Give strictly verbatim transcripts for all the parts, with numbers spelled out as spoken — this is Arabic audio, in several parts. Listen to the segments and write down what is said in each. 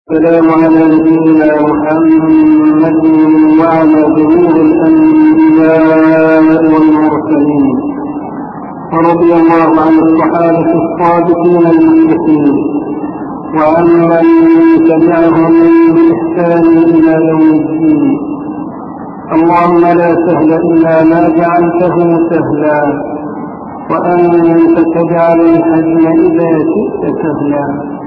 السلام على نبينا محمد وعلى جميع الأنبياء والمرسلين، ورضي الله عن الصحابة الصادقين المخلصين وعن من تبعهم بإحسان إلى يوم الدين. اللهم لا سهل إلا ما جعلته سهلا، وأنت تجعل الحزن إذا شئت سهلا.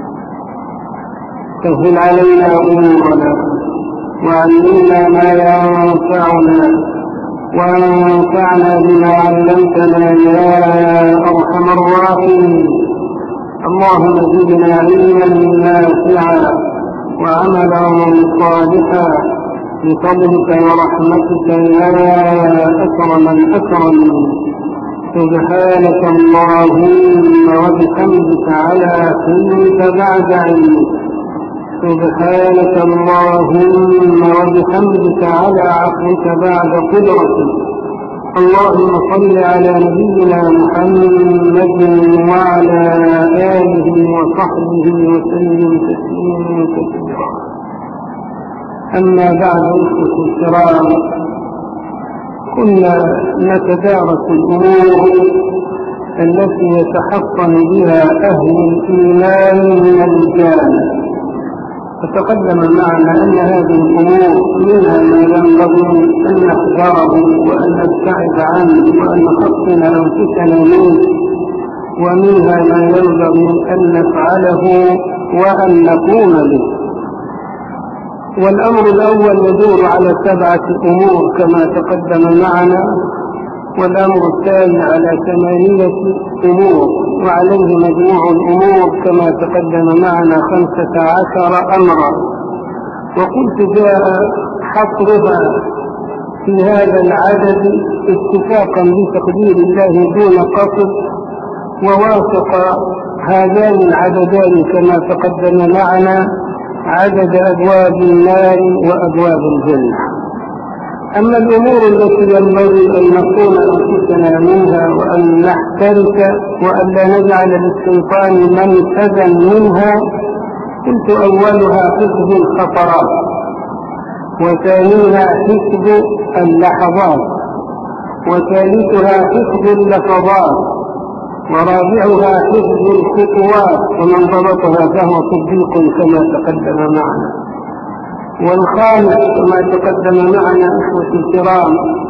سهل علينا أمورنا وعلمنا ما ينفعنا وانفعنا بما علمتنا يا أرحم الراحمين. اللهم زدنا علما نافعا وعملا صالحا بفضلك ورحمتك يا أكرم الأكرمين. سبحانك اللهم وبحمدك على حلمك بعد علمك. سبحانك اللهم وبحمدك على عفوك بعد قدرتك. اللهم صل على نبينا محمد وعلى آله وصحبه وسلم تسليما كثيرا. أما بعد، أخوة الكرام، كنا نتدارس الأمور التي يتحصن بها أهل الإيمان من الرجال، فتقدم معنا أن هذه الأمور منها ما ينبغي أن نحذره وأن نبتعد عنه وأن نحصن أنفسنا منه، ومنها ما ينبغي أن نفعله وأن نقوم به. والأمر الأول يدور على سبعة أمور كما تقدم معنا، والأمر الثاني على ثمانية أمور، وعليه مجموع الأمور كما تقدم معنا خمسة عشر أمرا. وقلت جاء حصرها في هذا العدد اتفاقا بتقدير الله دون قصد، ووافق هذان العددان كما تقدم معنا عدد أبواب النار وأبواب الجنة. أما الأمور التي ينبغي أن نكون أنفسنا منها وأن نحترس وأن لا نجعل للشيطان منفذا منها، قلت أولها حفظ الخطرات، وثانيها حفظ اللحظات، وثالثها حفظ اللفظات، ورابعها حفظ الخطوات، ومن ضبطها فهو صديق كما تقدم معنا. والخامس كما تقدم معنا أخوة الكرام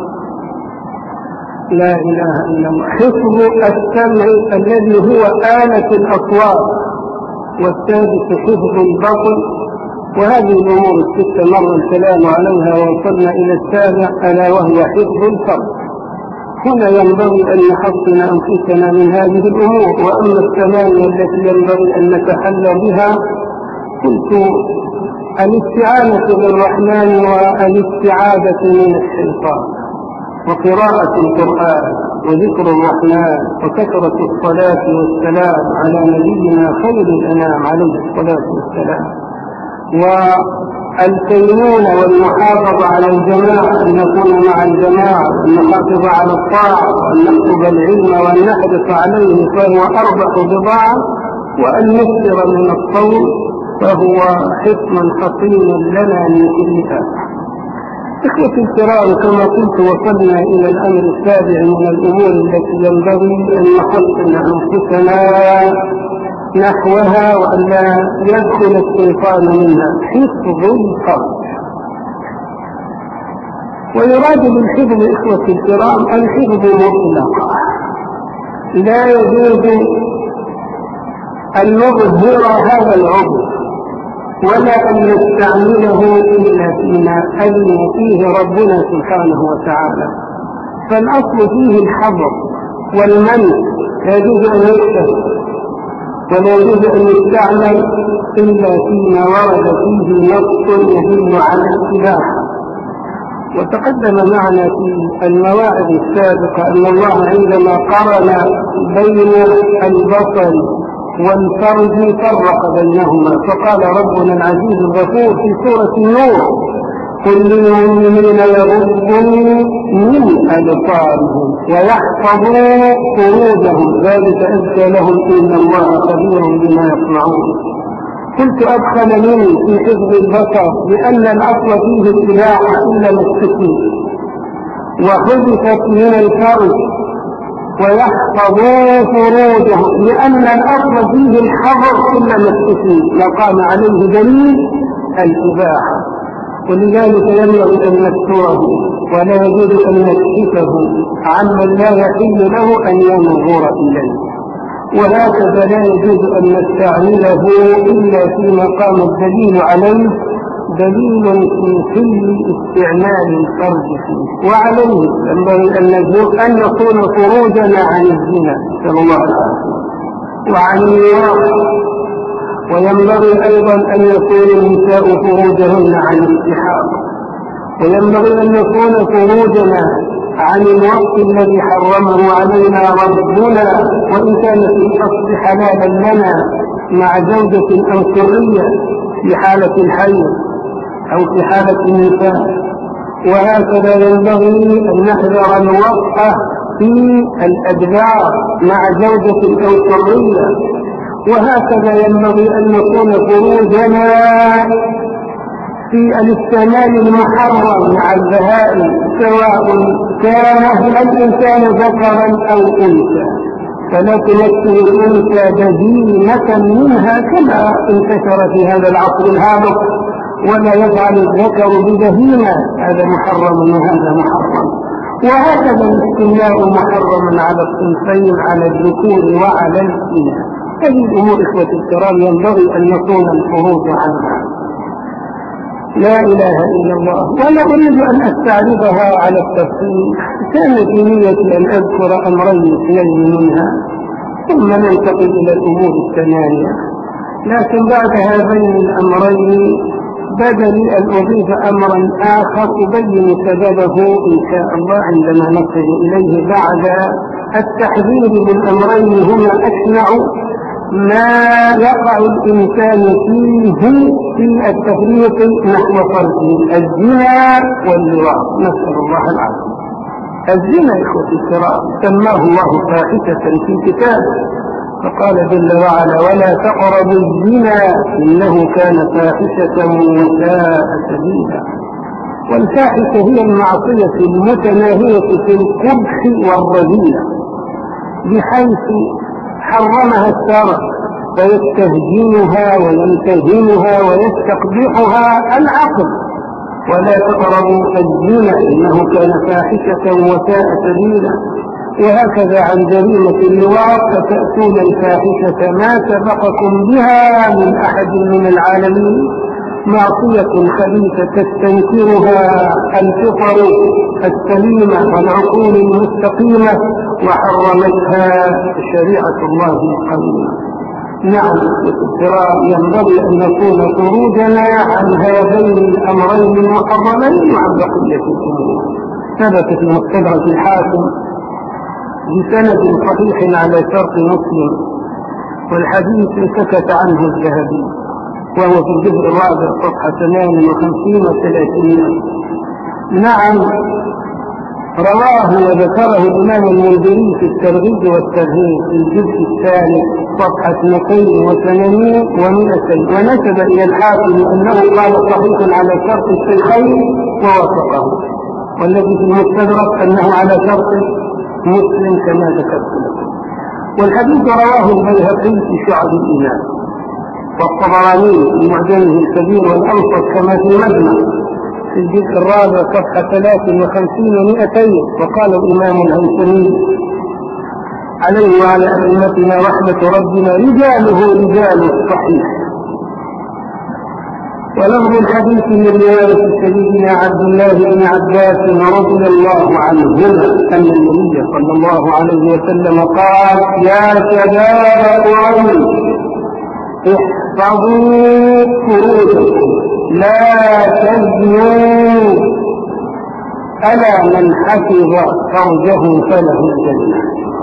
لا إله إلا الله حفظ السمع الذي هو آلة الأصوات، والسادس حفظ البطن. وهذه الأمور الستة مر الكلام عليها ووصلنا إلى السابع ألا وهي حفظ الفرد. هنا ينبغي أن نحصن أنفسنا من هذه الأمور. وأما الثمانية التي ينبغي أن نتحلى بها، قلت الاستعانة بالرحمن والاستعاذة من الشيطان، وقراءة القرآن، وذكر الرحمن، وكثرة الصلاة والسلام على نبينا خير الأنام عليه الصلاة والسلام، والكينونة والمحافظة على الجماعة، أن نكون مع الجماعة، أن نحافظ على الطاعة، وأن نكتب العلم وأن نحرص عليه فهو أربح بضاعة، وأن نكثر من الصوم فهو حصن حصين لنا من كل آفة. إخوتي الكرام، كما قلت وصلنا إلى الأمر السابع من الأمور التي ينبغي أن نحصن أنفسنا نحوها وأن لا يدخل الشيطان منها، حفظ الفرد. ويراد بالحفظ إخوتي الكرام الحفظ مطلقا، لا يجوز أن نظهر هذا العضو ولا أن نستعمله إلا فيما أذن فيه ربنا سبحانه وتعالى. فالأصل فيه الحظر والمنع، لا يجوز أن يكتب ولا يجوز أن يستعمل إلا فيما ورد فيه نص يدل على الإباحة. وتقدم معنا في المواعظ السابقة أن الله عندما قرن بين البصر والفرج فرق بينهما، فقال ربنا العزيز الغفور في سورة النور: قل للمؤمنين يغضوا من أبصارهم ويحفظوا فروجهم ذلك أزكى لهم إن الله خبير بما يصنعون. قلت أدخلني في حفظ البصر لأن الأصل فيه الإباحة إلا مستثنى، وحذفت من الفرج ويحفظوا فروجهم لأن الأصل فيه الحظر إلا مستثنى لقام عليه دليل الإباحة، ولذلك ينبغي أن نستره ولا يجوز أن نكشفه عمن لا يحل له أن ينظر إليه، وهكذا لا يجوز أن نستعمله إلا في مقام الدليل عليه دليل في كل استعمال الفرج فيه. وعليه ينبغي أن نكون خروجنا عن الزنا صلى الله عليه وسلم وعن النواقض، وينبغي أيضا أن يكون النساء خروجهن عن الاتحاد، وينبغي أن يكون خروجنا عن الوقت الذي حرمه علينا ربنا وإن كان في الأصل حلالا لنا مع زوجة أو سرية في حالة الحيض أو في حالة النفاس. وهكذا ينبغي أن نحذر الوقت في الأدبار مع زوجة أو سرية، وهكذا ينبغي أن نكون خروجنا في الاستعمال المحرم مع البهائم سواء كان الإنسان ذكرا أو أنثى، فلا تمثل الأنثى بهيمة منها كما انتشر في هذا العصر الهابط، ولا يفعل الذكر ببهيمة، هذا محرم وهذا محرم. وهكذا الاستملاء محرم على الصنفين على الذكور وعلى الإناث. هذه الأمور إخوة الكرام ينبغي أن يكون الخروج عنها. لا إله إلا الله. ولا أريد أن أستعرضها على التفصيل، كان في نيتي أن أذكر أمرين اثنين منها ثم ننتقل إلى الأمور الثمانية، لكن بعد هذين الأمرين بدا لي أن أضيف أمرا آخر أبين سببه إن شاء الله عندما نصل إليه بعد التحذير بالأمرين هما أشنع ما يقع الإنسان فيه في التفريق نحو فرجه، الزنا واللواط، نسأل الله العافية. الزنا إخوة الكرام سماه الله فاحشة في كتابه، فقال جل وعلا: ولا تقربوا الزنا إنه كان فاحشة وساء سبيلا. والفاحشة هي المعصية المتناهية في القبح والرذيلة بحيث حرمها الشرع ويستهجنها وينتهنها ويستقبحها العقل. ولا تقربوا الزنا إنه كان فاحشة وساء سبيلا. وهكذا عن جريمة اللواط فتأتون الفاحشة ما سبقكم بها من أحد من العالمين، معصية خبيثة تستنكرها الفطر السليمة والعقول المستقيمة وحرمتها شريعة الله القويمة. نعم الكرام ينبغي أن نكون خروجنا عن هذين الأمرين المحرمين وعن بقية الأمور. ثبت في مستدرك الحاكم بسند صحيح على شرط مسلم، والحديث سكت عنه الذهبي، وهو في الجزء الرابع صفحة ثمانية وخمسين وثلاثين. نعم رواه وذكره الإمام المنذري في الترغيب والترهيب في الجزء الثالث صفحة مئتين وثمانين ومئتين، ونسب إلى الحاكم أنه قال صحيح على شرط الشيخين ووافقه، والذي في المستدرك أنه على شرط مسلم كما ذكرت لكم. والحديث رواه البيهقي في شعب الإيمان، والطبراني في معجمه الكبير والأوسط كما في مجمع في الجزء الرابع صفحة ثلاث وخمسين ومئتين. وقال الإمام الهيثمي عليه وعلى أئمتنا رحمة ربنا: رجاله رجال الصحيح. ولفظ الحديث من رواية سيدنا عبد الله بن عباس رضي الله عنهما أن النبي صلى الله عليه وسلم قال: يا شباب قريش احفظوا فروجكم لا تزنوا، ألا من حفظ فرجه فله الجنة.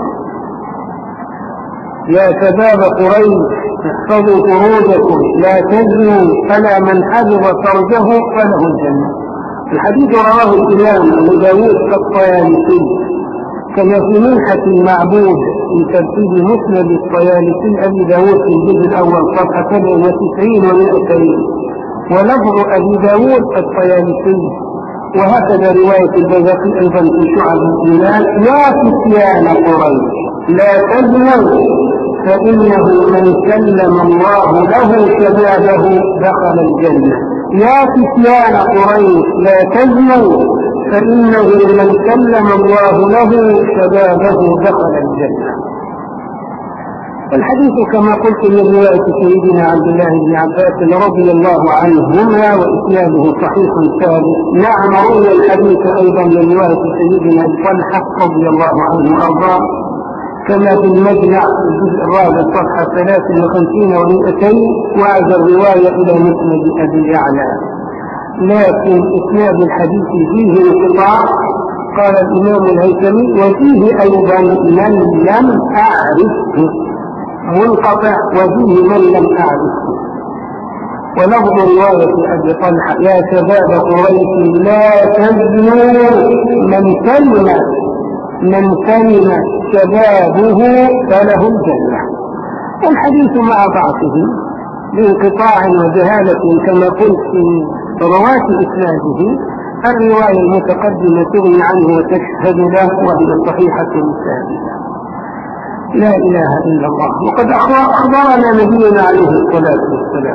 يا شباب قريش احفظوا فروجكم لا تزنوا، ألا من حفظ فرجه فله الجنة. الحديث رواه الإمام أبو داود الطيالسي كما في منحة المعبود في ترتيب مسند الطيالسي أبي داود في الجزء الأول صفحة سبع وتسعين ومئتين، ولفظ أبي داود الطيالسي. وهكذا رواية البيهقي أيضا في شعب الإيمان: يا فتيان قريش لا تزنوا فإنه من سلم الله له شبابه دخل الجنة. يا فتيان قريش لا تزنوا فإنه من سلم الله له شبابه دخل الجنة. الحديث كما قلت من رواية سيدنا عبد الله بن عباس رضي الله عنهما وإسناده صحيح ثابت. نعم، روي الحديث أيضا من رواية سيدنا طلحة رضي الله عنه وأرضاه كما في المجمع في الجزء الرابع صفحة ثلاث وخمسين ومئتين، وعز الرواية إلى مسند أبي يعلى. لكن إسناد الحديث فيه انقطاع، قال الإمام الهيثمي: وفيه أيضا من لم أعرفه، منقطع وفيه من لم أعرفه. ولفظ رواية أبي طلحة: يا شباب قريش لا تزنوا من سلم من سلم شبابه فله الجنة. الحديث مع ضعفه بانقطاع وجهالة كما قلت في رواة إسناده، الرواية المتقدمة تغني عنه وتشهد له وهي صحيحة ثابتة. لا إله إلا الله. وقد أخبرنا نبينا عليه الصلاة والسلام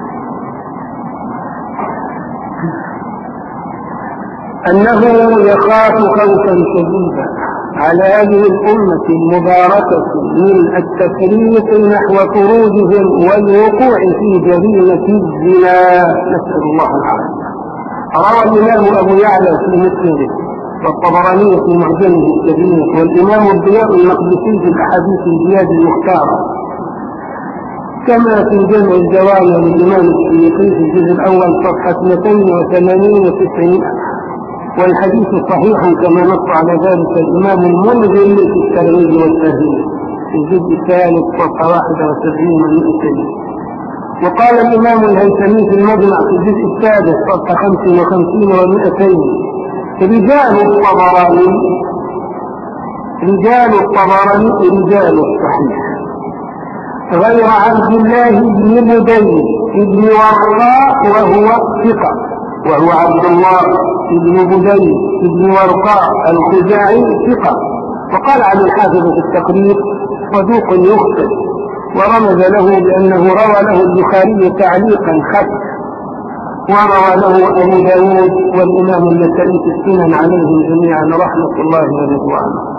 أنه يخاف خوفا شديدا على هذه الأمة المباركة من التفريط نحو خروجهم والوقوع في جريمة الزنا، نسأل الله العافية. روى الإمام أبو يعلى في مسنده، والطبراني في معجمه الكبير، والإمام الضياء المقدسي في الأحاديث الزياد المختارة، كما في جمع الجوامع للإمام السيوطي في الجزء الأول صفحة اثنتين وثمانين وتسعين. والحديث صحيح كما نص على ذلك الإمام المنذري في الترغيب والترهيب في الجزء الثالث صفحة واحد وسبعين ومئتين. وقال الإمام الهيثمي في المجمع في الجزء السادس صفحة خمس وخمسين ومئتين: رجال الطبراني رجال الطبراني رجال الصحيح غير عبد الله بن بدين بن ورقاء وهو ثقة، وهو عبد الله بن بدين بن ورقاء الخزاعي ثقة. وقال عن الحافظ في التقريب: صدوق يخطئ، ورمز له بأنه روى له البخاري تعليقا خط، وروى له أبو داود والإمام النسائي في السنن عليهم جميعا رحمة الله ورضوانه.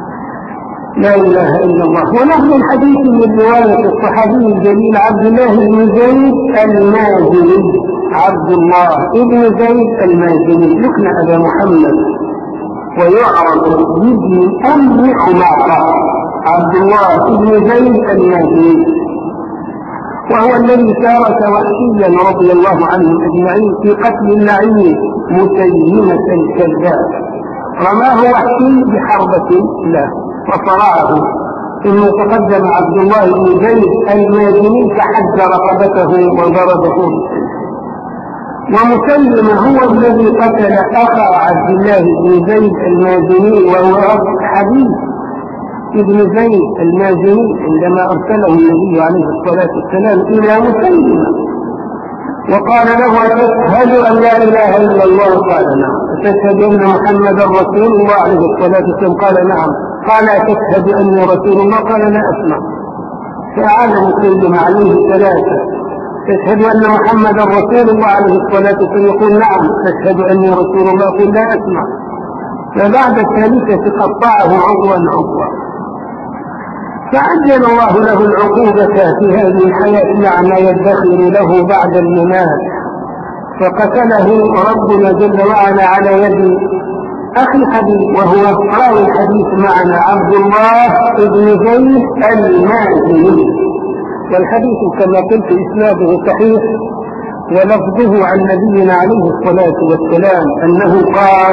لا إله إلا الله. ونحن الحديث من رواية الصحابي الجليل عبد الله بن زيد المازني، عبد الله بن زيد المازني يكنى أبا محمد ويعرف بابن أم عمارة، عبد الله بن زيد المازني، وهو الذي شارك وحشيا رضي الله عنهم أجمعين في قتل اللعين مسيلمة الكذاب. رماه وحشي بحربة له وصرعه، ثم تقدم عبد الله بن زيد المازني فحج رقبته وضربه بالسيف. ومسلم هو الذي قتل أخا عبد الله بن زيد المازني، وهو حبيب ابن زيد المازني عندما أرسله النبي عليه الصلاة والسلام إلى مسلم وقال له: أشهد أن لا إله إلا الله؟ قال نعم. أشهد أن محمدا رسول الله عليه الصلاة والسلام؟ قال نعم. قال: أشهد أني رسول الله؟ قال: لا أسمع. فأعاد مسلم عليه ثلاثة: تشهد أن محمدا رسول الله عليه الصلاة والسلام؟ يقول: نعم. تشهد أني رسول الله؟ يقول: لا أسمع. فبعد الثالثة قطعه عضوا عضوا، فعجل الله له العقوبة في هذه الحياة مع ما يدخر له بعد الممات، فقتله ربنا جل وعلا على يد أخي الحبيب، وهو راوي الحديث معنا عبد الله بن زيد المازني. والحديث كما قلت إسناده صحيح، ولفظه عن نبينا عليه الصلاة والسلام أنه قال: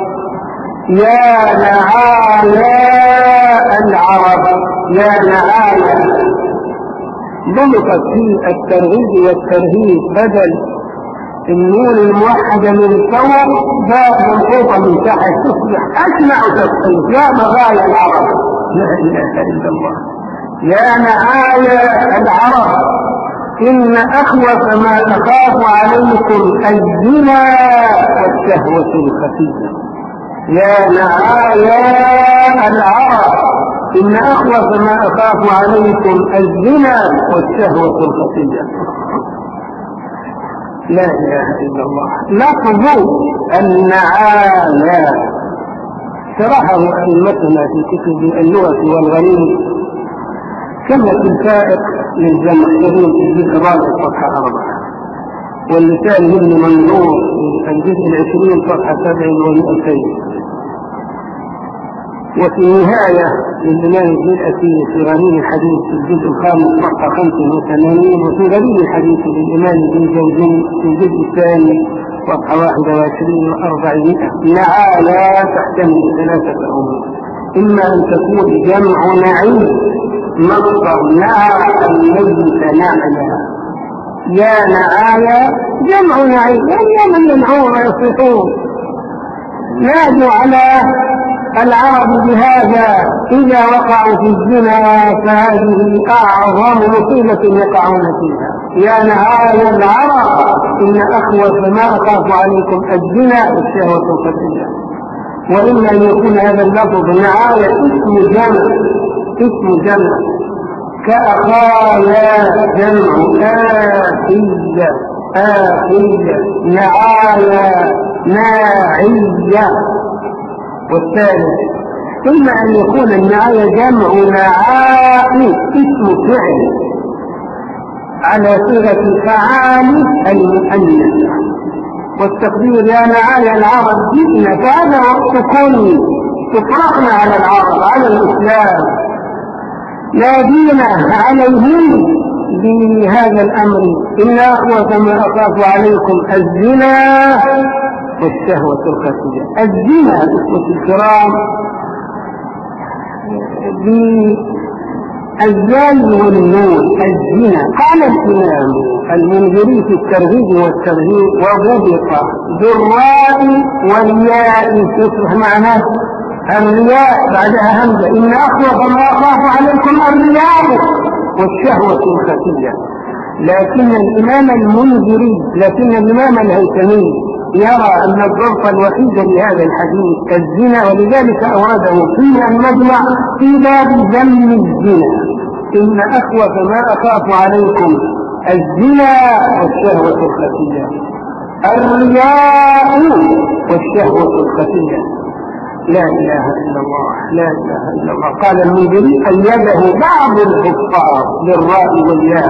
يا نعالاء العرب، يا نعالاء، ضبطت في الترغيب والترهيب بدل النون الموحدة من فوق باء منقوطة من تحت تصبح أسمع تفصيل يا مغايا العرب. لا إله إلا الله. يا معايا العرب إن أخوف ما أخاف عليكم الزنا والشهوة الخفية. يا معايا العرب إن أخوف ما أخاف عليكم الزنا والشهوة الخفية. لا إله إلا الله. لفظ النعايا شرحه أئمتنا في كتب اللغة والغريب كما في الفائق للزمخشري في الجزء الرابع صفحة أربعة، واللسان ابن منظور في الجزء العشرين صفحة سبع ومئتين، وفي النهاية للإمام ابن الأثير في غريب الحديث في الجزء الخامس صفحة خمسة وثمانين، وفي غريب الحديث للإمام ابن الجوزي في الجزء الثاني صفحة واحد وعشرين وأربعمائة. نعايا تحتمل ثلاثة أمور: إما أن تكون جمع نعيم مصدر نعى الميت نعيا. يا نعايا جمع نعيم يعني من ينعون ويصيحون. نادوا على العرب بهذا إذا وقعوا في الزنا فهذه أعظم مصيبة يقعون فيها. يا نعايا العرب إن أخوف ما أخاف عليكم الزنا والشهوة الخفية. وإما أن يكون هذا اللفظ نعايا اسم جمع اسم جمع كأخايا جمع آخية آخية نعايا ناعية. والثالث إما أن يكون النعاية جمع نعائي اسم فعل على صيغة فعال المؤنث، والتقدير يا نعايا العرب جئنا، فهذا وقت كن تفرقنا على العرب على الإسلام نادينا عليهم بهذا الأمر. إن أخوة ما أخاف عليكم الزنا والشهوة الخفية. الزنا إخوة الكرام بالزال والنون الزنا. قال الإمام المنذري في الترغيب والترهيب وضبط بالراء والياء تصبح معناه الرياء بعدها همزة. إن أخوف ما أخاف عليكم الرياء والشهوة الخفية. لكن الإمام المنذري لكن الإمام الهيثمي يرى أن الضبط الوحيد لهذا الحديث الزنا، ولذلك أورده في المجمع في باب ذم الزنا. إن أخوف ما أخاف عليكم الزنا والشهوة الخفية. الرياء والشهوة الخفية. لا إله إلا الله. لا إله إلا الله. قال المنذري أيده بعض الحفاظ بالراء والياء.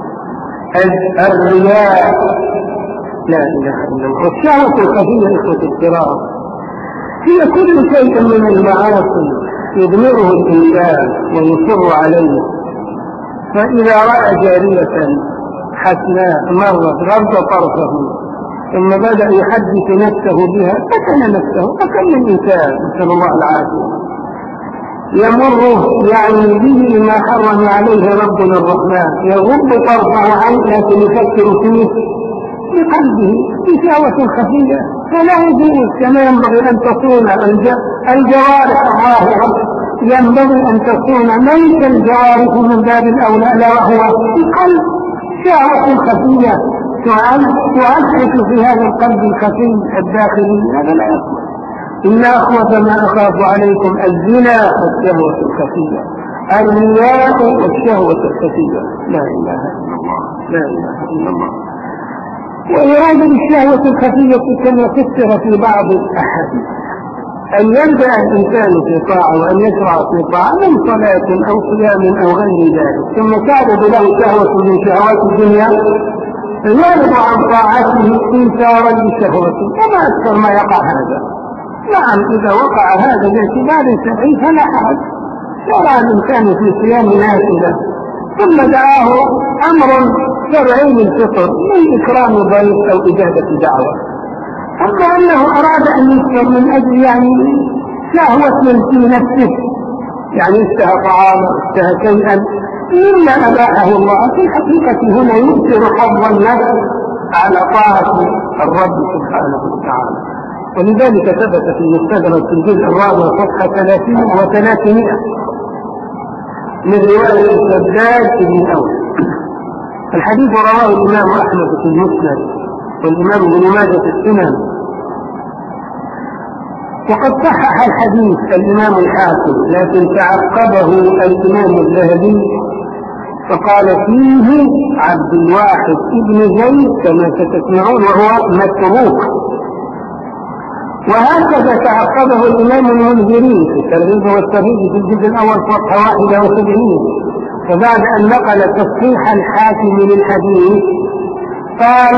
الرياء لا إله إلا الله. والشهوة الخفية إخوة الكرام هي كل شيء من المعاصي يضمره الإنسان ويصر عليه. فإذا رأى جارية حسناء مرت غض طرفه ثم بدأ يحدث نفسه بها فتن نفسه فكم الإنسان نسأل الله العافية يمر يعني به ما حرم عليه ربنا الرحمن، يغض طرفه عنه لكن يفكر فيه بقلبه بشهوة خفية. فلا يجوز كما ينبغي أن تصون الجوارح الظاهرة، ينبغي أن تصون ميت الجوارح من باب الأولى لا وهو القلب. شهوة خفية تعزعك في هذا القلب الخفي الداخلي، هذا لا يصلح. إن أخوف ما أخاف عليكم الزنا والشهوة الخفية. الرياء والشهوة الخفية. لا إله إلا الله. لا إله إلا الله. وإرادة الشهوة الخفية كما فسر في بعض الأحاديث أن يبدأ الإنسان في طاعة وأن يشرع في طاعة من صلاة أو صيام أو غير ذلك، ثم تعرض له شهوة من شهوات الدنيا فيعرض عن طاعته إنكارا لشهوته، كما أكثر ما يقع هذا. نعم إذا وقع هذا باعتبار شرعي فلا حرج. شرع الإنسان في صيام نافلة ثم دعاه أمر شرعي للفطر من إكرام ضيف أو إجابة دعوة. أما أنه أراد أن يفطر من أجل يعني شهوة في نفسه، يعني اشتهى طعاما اشتهى شيئا مما أباحه الله، في الحقيقة هنا يؤثر حظ النفس على طاعة الرب سبحانه وتعالى. ولذلك ثبت في المستدرك في الجزء الرابع صفحة ثلاثين وثلاثمائة من رواية شداد بن أوس. الحديث رواه الإمام أحمد في المسند والإمام ابن ماجه في السنن، وقد صحح الحديث الإمام الحاكم، لكن تعقبه الإمام الذهبي فقال فيه عبد الواحد ابن زيد كما ستسمعون وهو متروك. وهكذا تعقبه الإمام المنذري في الترغيب والترهيب في الجزء الأول صفحة واحد وسبعين. فبعد أن نقل تصحيح الحاكم للحديث قال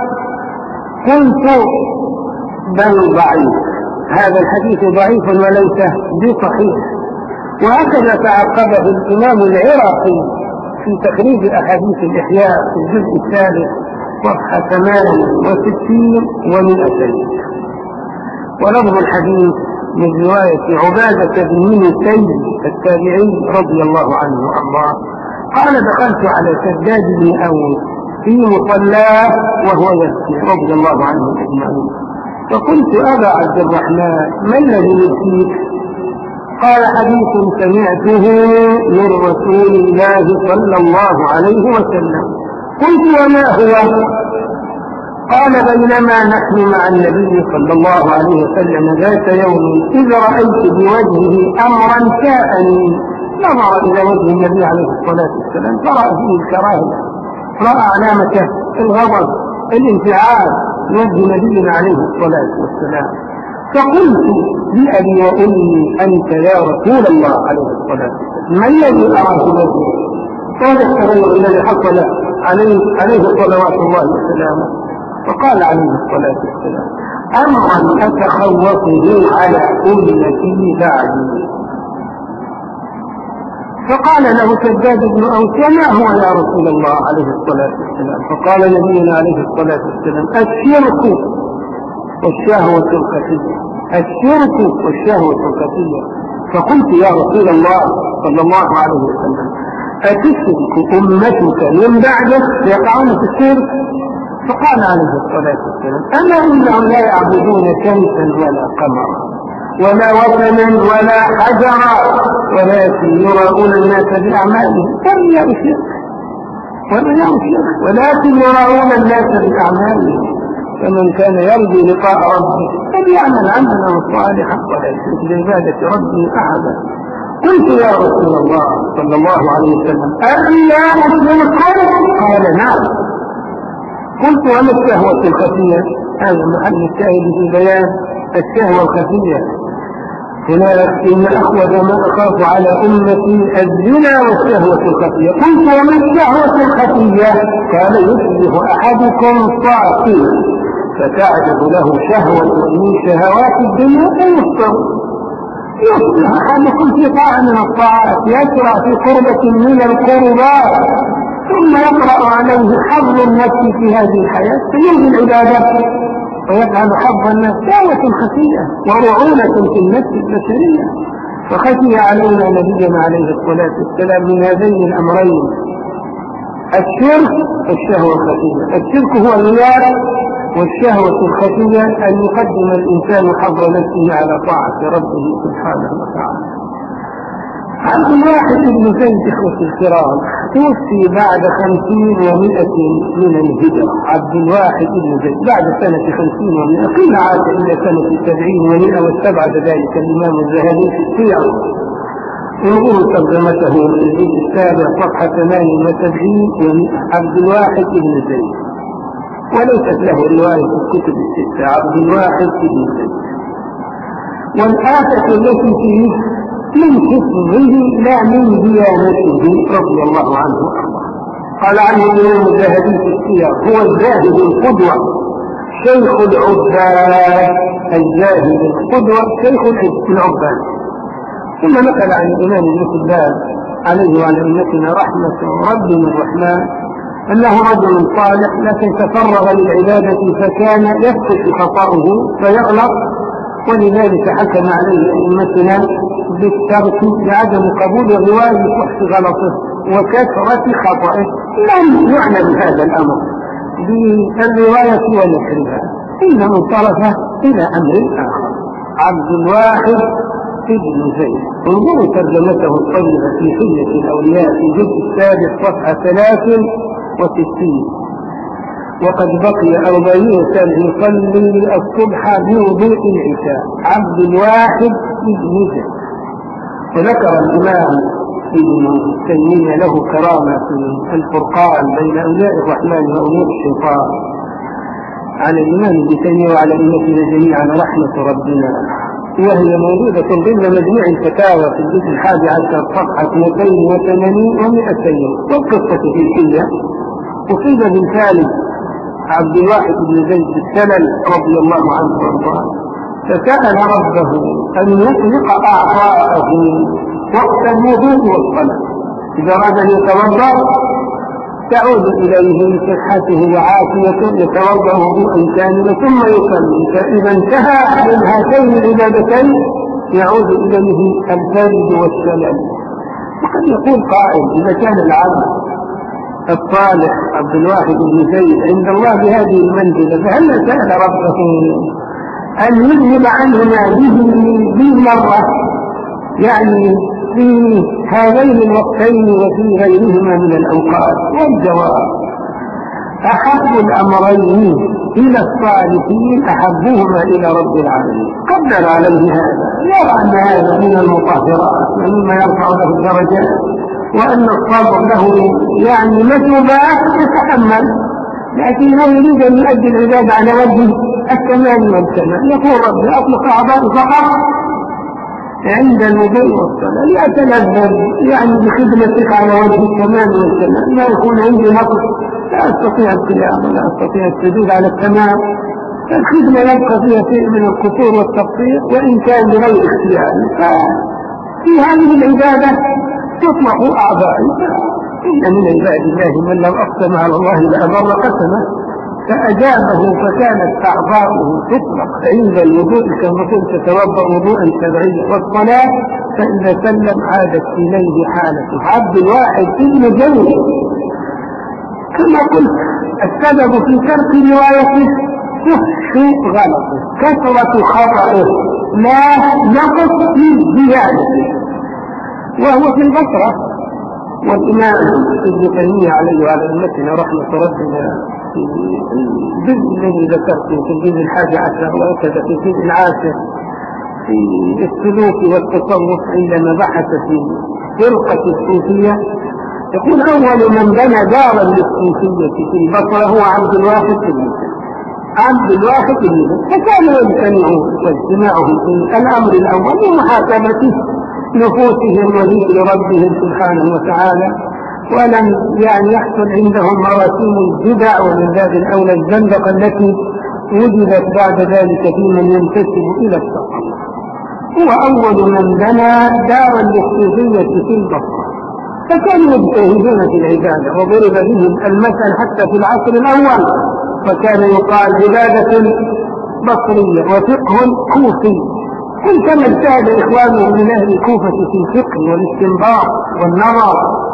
قلت بل ضعيف، هذا الحديث ضعيف وليس بصحيح. وهكذا تعقبه الإمام العراقي في تقريب أحاديث الإحياء في الجزء الثالث صفحة ثمانية وستين ومئتين. ولفظ الحديث من رواية عبادة بن سيد التابعي رضي الله عنه وأرضاه قال دخلت على شداد بن أوس في مصلاه وهو يبكي رضي الله عنه أجمعين، فقلت أبا عبد الرحمن ما الذي يبكيك؟ قال حديث سمعته من رسول الله صلى الله عليه وسلم. قلت وما هو؟ قال بينما نحن مع النبي صلى الله عليه وسلم ذات يوم إذ رأيت بوجهه أمرا شاءني، نظر إلى وجه النبي عليه الصلاة والسلام فرأى فيه الكراهية، رأى علامة الغضب الانفعال وجه نبينا عليه الصلاة والسلام. فقلت بأبي وأمي أنت يا رسول الله عليه الصلاة والسلام ما الذي أرى في وجهه؟ قال التغير الذي حصل عليه عليه صلوات الله وسلامه. فقال عليه الصلاة والسلام أمرا أتخوفه على أمتي بعدي. فقال له شداد بن أوس وما هو يا رسول الله عليه الصلاة والسلام؟ فقال نبينا عليه الصلاة والسلام الشرك والشهوة الخفية، الشرك والشهوة الخفية. فقلت يا رسول الله صلى الله عليه وسلم أتشرك أمتك من بعدك يقعون في الشرك؟ فقال عليه الصلاة والسلام أما إنهم لا يعبدون شمسا ولا قمرا ولا وثنا ولا حجرا ولكن يراؤون الناس بأعمالهم فالرياء شرك والرياء شرك ولكن يراؤون الناس بأعمالهم. فمن كان يرجو لقاء ربه فليعمل عملا صالحا ولا يشرك بعبادة ربه أحدا. قلت يا رسول الله صلى الله عليه وسلم الرياء شرك؟ قال نعم. قلت وما الشهوة الخفية؟ هذا محل الشاهد في بيان الشهوة الخفية. هناك إن أخوض ما أخاف على أمتي الزنا والشهوة الخفية. قلت وما الشهوة الخفية؟ قال يصبح أحدكم صاحبا فتعجب له شهوة من شهوات الدنيا فيفطر. يصبح أحدكم في طاعة من الطاعات يسرع في قربة من القربات ثم يقرأ عليه حظ النفس في هذه الحياة فيلغي العبادة ويفعل حظ النفس شهوة خفية ورعونة في النفس البشرية. فخشي علينا نبينا عليه الصلاة والسلام من هذين الأمرين الشرك والشهوة الخفية. الشرك هو الرياء والشهوة الخفية أن يقدم الإنسان حظ نفسه على طاعة ربه سبحانه وتعالى. عبد الواحد بن زيد إخوة الكرام توفي بعد خمسين ومئة من الهجرة. عبد الواحد بن زيد بعد سنة خمسين ومئة قيل عاد إلى سنة سبعين ومئة واستبعد ذلك الإمام الذهبي في السير. انظروا ترجمته في الجزء السابع صفحة ثمانية وسبعين ومئة. عبد الواحد بن زيد وليست له رواية في الكتب الستة. عبد الواحد بن زيد والآفة التي فيه من حفظه لا من ديانته رضي الله عنه وارضاه. قال عنه الإمام الذهبي في السير هو الزاهد القدوة شيخ العباد. الزاهد القدوة شيخ العباد. ثم نقل عن الإمام ابن حبان عليه وعلى أمتنا رحمة ربنا الرحمن أنه رجل صالح لكن تفرغ للعبادة فكان يفقد خطأه فيغلط، ولذلك حكم عليه أمتنا بالترك لعدم قبول الرواية وحش غلطه وكثرة خطأه. لم يعنى بهذا الأمر بالرواية ونشرها، إنه انصرف إلى أمر آخر. عبد الواحد ابن زيد، انظروا ترجمته الطيبة في حلية الأولياء في الجزء السادس صفحة ثلاث وستين. وقد بقي أربعين سنة يصلي الصبح بوضوء العشاء. عبد الواحد ابن زيد. وذكر الإمام ابن تيمية له كرامة في الفرقان بين أولياء الرحمن وأولياء الشيطان على الإمام ابن تيمية وعلى أئمتنا جميعا رحمة ربنا، وهي موجودة ضمن مجموع الفتاوى في الجزء الحادي عشر صفحة مئتين وثمانين ومئتين. والقصة في الحلية أصيب بالثالث عبد الواحد بن زيد بالسلل رضي الله عنه وارضاه، فسأل ربه أن يطلق أعضاءه وقت الوضوء والصلاة. إذا أراد أن يتوضأ تعود إليه صحته وعافيته، يتوضأ وضوءا كاملا ثم يصلي، فإذا انتهى من هاتين العبادتين يعود إليه الفرد والسلل. وقد يقول قائل إذا كان العبد الصالح عبد الواحد بن زيد عند الله بهذه المنزلة، فهل سأل ربه أن يذهب عنه ما به بالمرة، يعني في هذين الوقتين وفي غيرهما من الأوقات؟ والجواب أحب الأمرين إلى الصالحين أحبهما إلى رب العالمين. قدر عليه هذا، يرى أن هذا من المطهرات ومما يرفع له الدرجات، وأن الصبر له يعني مثوبات يتحمل، لكنه يريد أن يؤدي العبادة على وجه التمام والكمال. يقول ربي أطلق أعضائي فقط عند الوضوء والصلاة لأتلذذ يعني بخدمتك على وجه التمام والكمال، ما يكون عندي نقص لا أستطيع القيام ولا أستطيع السجود على التمام، فالخدمة يبقى فيها شيء من القصور والتقصير وإن كان بغير اختيار. ففي هذه العبادة تطلق أعضائي. إن من عباد الله من لو أقسم على الله لأبر قسمه، فأجابه فكانت أعضاؤه تطلق عند الوضوء كما كنت تتوضأ وضوءا شرعيا، والصلاة فإذا سلم عادت إليه حالته. عبد الواحد ابن زيد كما قلت السبب في ترك روايته فحش غلطه، كثرة خطأه، لا نقص في زيادته. وهو في البصرة، والإمام ابن تيمية عليه وعلى أئمتنا رحمة ربنا في الجزء الذي ذكرته في الجزء الحادي عشر وهكذا في الجزء العاشر في السلوك والتصوف عندما بحث في فرقة الصوفية، يقول أول من بنى دارا للصوفية في البصرة هو عبد الواحد بن زيد. عبد الواحد بن زيد فكان يجتمع واجتماعهم في الأمر الأول ومحاسبته نفوسهم وذكر ربهم سبحانه وتعالى، ولم يعني يحصل عندهم مراسيم البدع ومن باب الأولى الزندقة التي وجدت بعد ذلك في من ينتسب إلى التصوف. هو أول من بنى دارا للصوفية في البصرة، فكانوا يجتهدون في العبادة وضرب بهم المثل حتى في العصر الأول، فكان يقال عبادة بصرية وفقه كوفي. كل كما اجتهد إخوانهم من أهل الكوفة في الفقه والاستنباط والنظر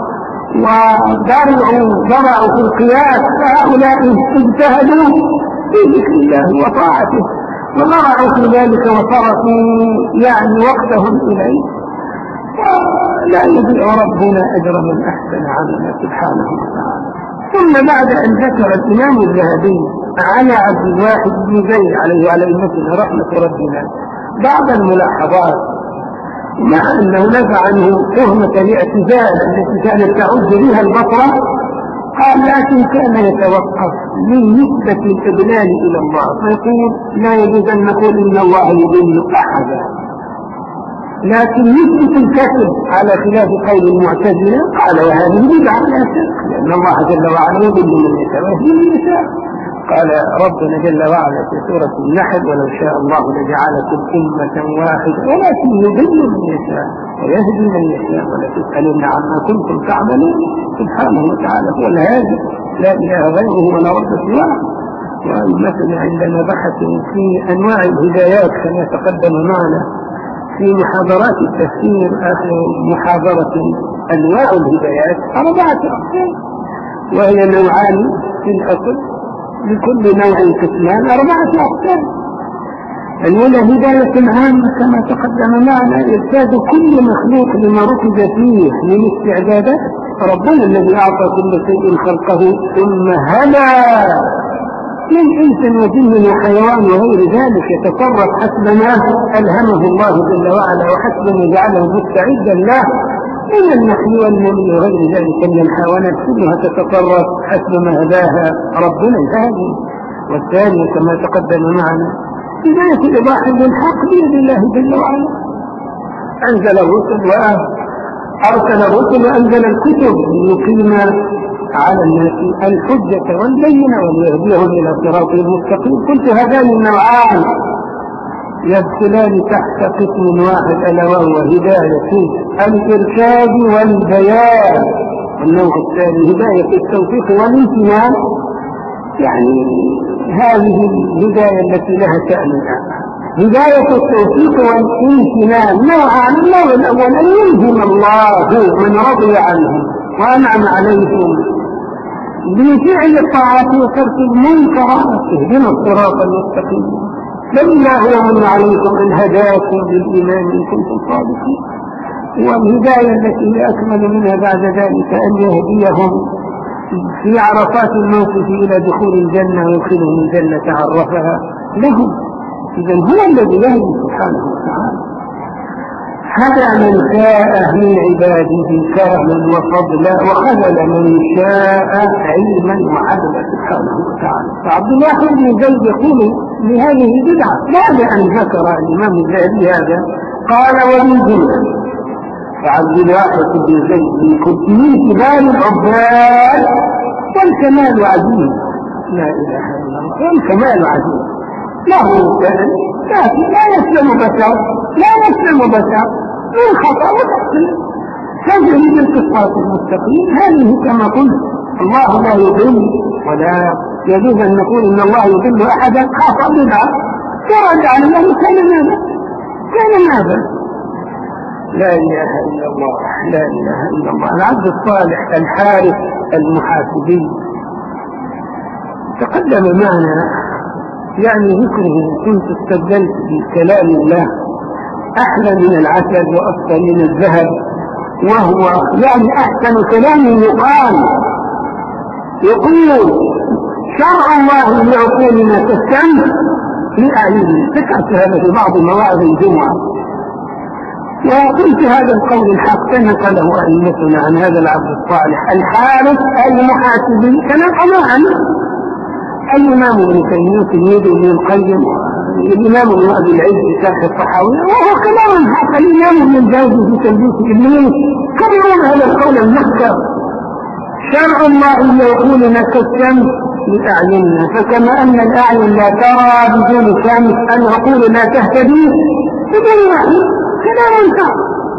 ودرعوا ضرعوا في القياس، فهؤلاء اجتهدوا في ذكر الله وطاعته وضرعوا في ذلك وصرفوا يعني وقتهم إليه، ولا يضيع ربنا أجر من أحسن عملا سبحانه وتعالى. ثم بعد أن ذكر الإمام الذهبي على عبد الواحد بن زيد عليه وعلى أئمتنا رحمة ربنا بعض الملاحظات، مع أنه نفى عنه تهمة الاعتزال التي كانت تعد بها البصرة، قال لكن كان يتوقف من نسبة الإضلال إلى الله، فيقول لا يجوز أن نقول إن الله يضل أحدا، لكن نسبة الكسب على خلاف قول المعتزلة قال وهذه بدعة لا شك، لأن الله جل وعلا يضل من يشاء ويهدي من يشاء. قال ربنا جل وعلا في سورة النحل ولو شاء الله لجعلكم أمة واحدة ولكن يضل من يشاء ويهدي من يشاء ولا تسألن عما كنتم تعملون سبحانه وتعالى هو الهادي لا إله غيره ولا رب سواه. ومثلا عندما بحثوا في أنواع الهدايات كما يتقدم معنا في محاضرات التفسير آخر محاضرة أنواع الهدايات أربعة أقسام، وهي نوعان في الأصل لكل نوع قسمان أربعة أقسام. الأولى هداية عامة كما تقدم معنا، إرشاد كل مخلوق لما ركز فيه من استعدادات ربنا الذي أعطى كل شيء خلقه ثم هدى من إنس وجن وحيوان وغير ذلك يتصرف حسب ما ألهمه الله جل وعلا وحسب ما جعله مستعدا له من النحل والنمل وغير ذلك من الحيوانات كلها تتصرف حسب ما هداها ربنا الهادي. والثاني كما تقدم معنا بداية الإباحة للحق بيد الله جل وعلا، أنزل الرسل وأرسل الرسل وأنزل الكتب ليقيم على الناس الحجة والبينة وليهديهم إلى صراط المستقيم. قلت هذان النوعان يدخلان تحت قسم واحد ألا وهو هداية الإرشاد والبيان، والنوع الثاني هداية التوفيق والامتنان، يعني هذه الهداية التي لها شأن الآن. هداية التوفيق والامتنان نوعان، النوع الأول أن يلهم الله من رضي عنه وأنعم عليكم بفعل الطاعات وترك المنكرات اهدنا الصراط المستقيم، بل الله يمن عليكم أن هداكم للإيمان إن كنتم صادقين. والهداية التي أكمل منها بعد ذلك أن يهديهم في عرفات الموقف إلى دخول الجنة ويدخلهم الجنة عرفها لهم. إذن هو الذي يهدي سبحانه وتعالى. هدى من شاء من عباده كرما وفضلا وخذل من شاء علما وعدلا سبحانه وتعالى. فعبد الله بن زيد يقول لهذه بدعة بعد أن ذكر الإمام الذهبي هذا قال وبالجملة فعبد الله بن زيد كنت من كبار العباد والكمال عزيز، لا إله إلا الله، والكمال عزيز له كان لكن لا يسلم بشر لا يسلم بشر من خطأ وتقصير، تجري بالقصاص المستقيم. هذه كما قلت الله لا يضل ولا يجوز أن نقول إن الله يضل أحدا خاصة بدعة ترد على الله كان ماذا كان ماذا لا إله إلا الله لا إله إلا الله. العبد الصالح الحارث المحاسبي تقدم معنا يعني ذكره كنت استبدلت بكلام الله أحلى من العسل وأفضل من الذهب، وهو يعني أحسن كلام يقال. يقول شرع الله لعقولنا كالشمس لأعيننا. ذكرت هذا في بعض مواعظ الجمعة وقلت هذا القول الحق نقله أئمتنا عن هذا العبد الصالح الحارث المحاسبي كما معا الإمام ابن تيمية تلميذ ابن القيم الإمام ابن أبي العز في شرح الطحاوية، وهو كلام حق الإمام ابن الجوزي في تلبيس إبليس كبرون هذا القول المذكر. شرع الله يقولنا كالشمس لأعيننا، فكما أن الأعين لا ترى بدون شمس العقول لا تهتدي بدون وحي كلام صعب.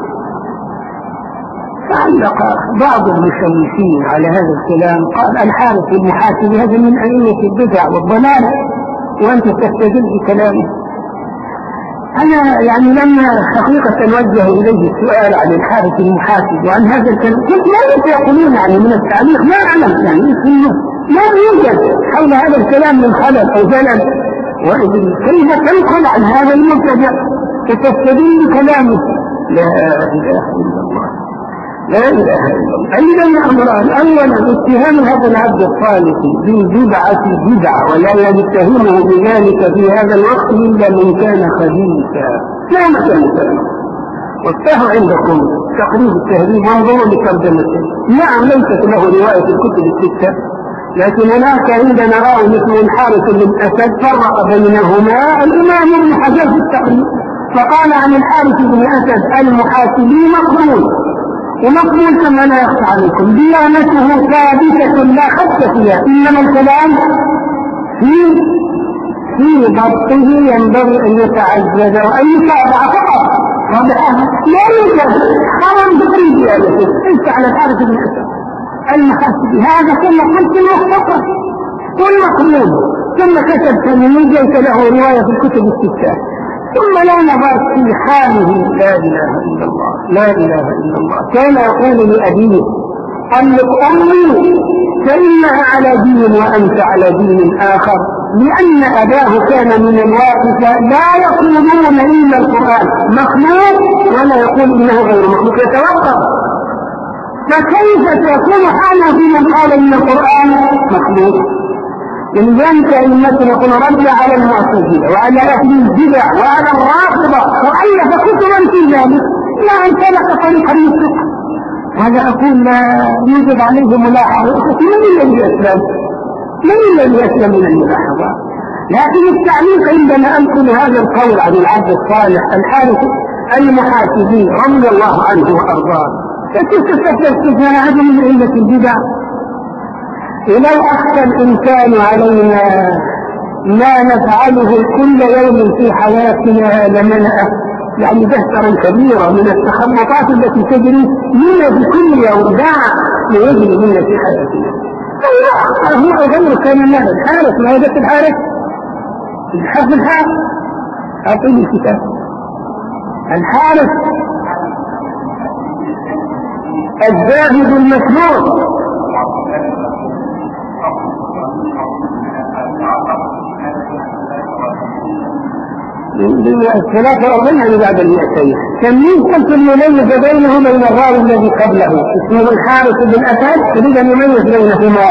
فعلق بعض المشوشين على هذا الكلام قال الحارث المحاسب هذا من أئمة البدع والضلالة وأنت تستدل بكلامه. أنا يعني لما حقيقة وجه إليه السؤال عن الحارث المحاسب وعن هذا الكلام قلت ما يقولون يعني من التعليق ما أعلم يعني ما يوجد حول هذا الكلام من خلل أو زلل، كيف تنقل عن هذا المبتدع وتستدل بكلامه؟ لا إله إلا الله لا إله إلا الله. أيضا أمران، أولا اتهام هذا العبد الصالح بالبدعة بدعة ولا يتهمه بذلك في هذا الوقت إلا من كان خبيثا لا مكان كلامه. والسهو عندكم تقريب التهذيب وانظروا لترجمته، نعم ليست له رواية الكتب الستة لكن هناك عندنا راوي مثل الحارث بن أسد فرق بينهما الإمام ابن حجر في التقريب فقال عن الحارث بن أسد المحاسبي مقبول، ومقبول كما لا يخفى عليكم ديانته ثابتة لا خدش فيها، إنما الكلام في في ضبطه ينبغي أن يتعزز وأن يتابع فقط لا يوجد حرم بقريب هذا ليس على الحارث بن أسد المحاسبي هذا كله قلت مختصر كل مقبول. ثم كتب تلميذ ليس له رواية في الكتب الستة، ثم لا نظر في حاله لا إله إلا الله لا إله إلا الله. كان يقول لأبيه أملك أمي فإنها على دين وأنت على دين آخر، لأن أباه كان من الواقفة لا يقولون إن القرآن مخلوق ولا يقول إنه غير مخلوق، يتوقف. فكيف سيكون حاله في من قال إن القرآن مخلوق؟ لذلك أئمتنا يقول رد على المعتزلة وعلى أهل البدع وعلى الرافضة وألف كتبا في ذلك لا أن سلك طريقا الفقه. هذا أقول لا يوجد عليه ملاحظة. من الذي أسلم؟ من الذي أسلم من الملاحظة؟ لكن التعليق عندما أنقل هذا القول عن العبد الصالح الحارث المحاسبي رضي الله عنه وأرضاه، فكيف تستفسر هذا من علة البدع؟ ولو أخفى الإنسان علينا ما نفعله كل يوم في حياتنا لمنأه، يعني دهشرا كبيرة من التخبطات التي تجري منا في كل يوم داع ليجري منا في حياتنا. فإذا أخفى هو غير كان الله الحارث. ما هو ذات الحارث؟ الحرف الحارث أعطيني الكتاب. الحارث الزاهد المسرور الثلاثة أظنها بعد المئتين. تمييز قلت يميز بينه وبين الراوي الذي قبله اسمه الحارث بن أسد، يريد أن يميز بينهما.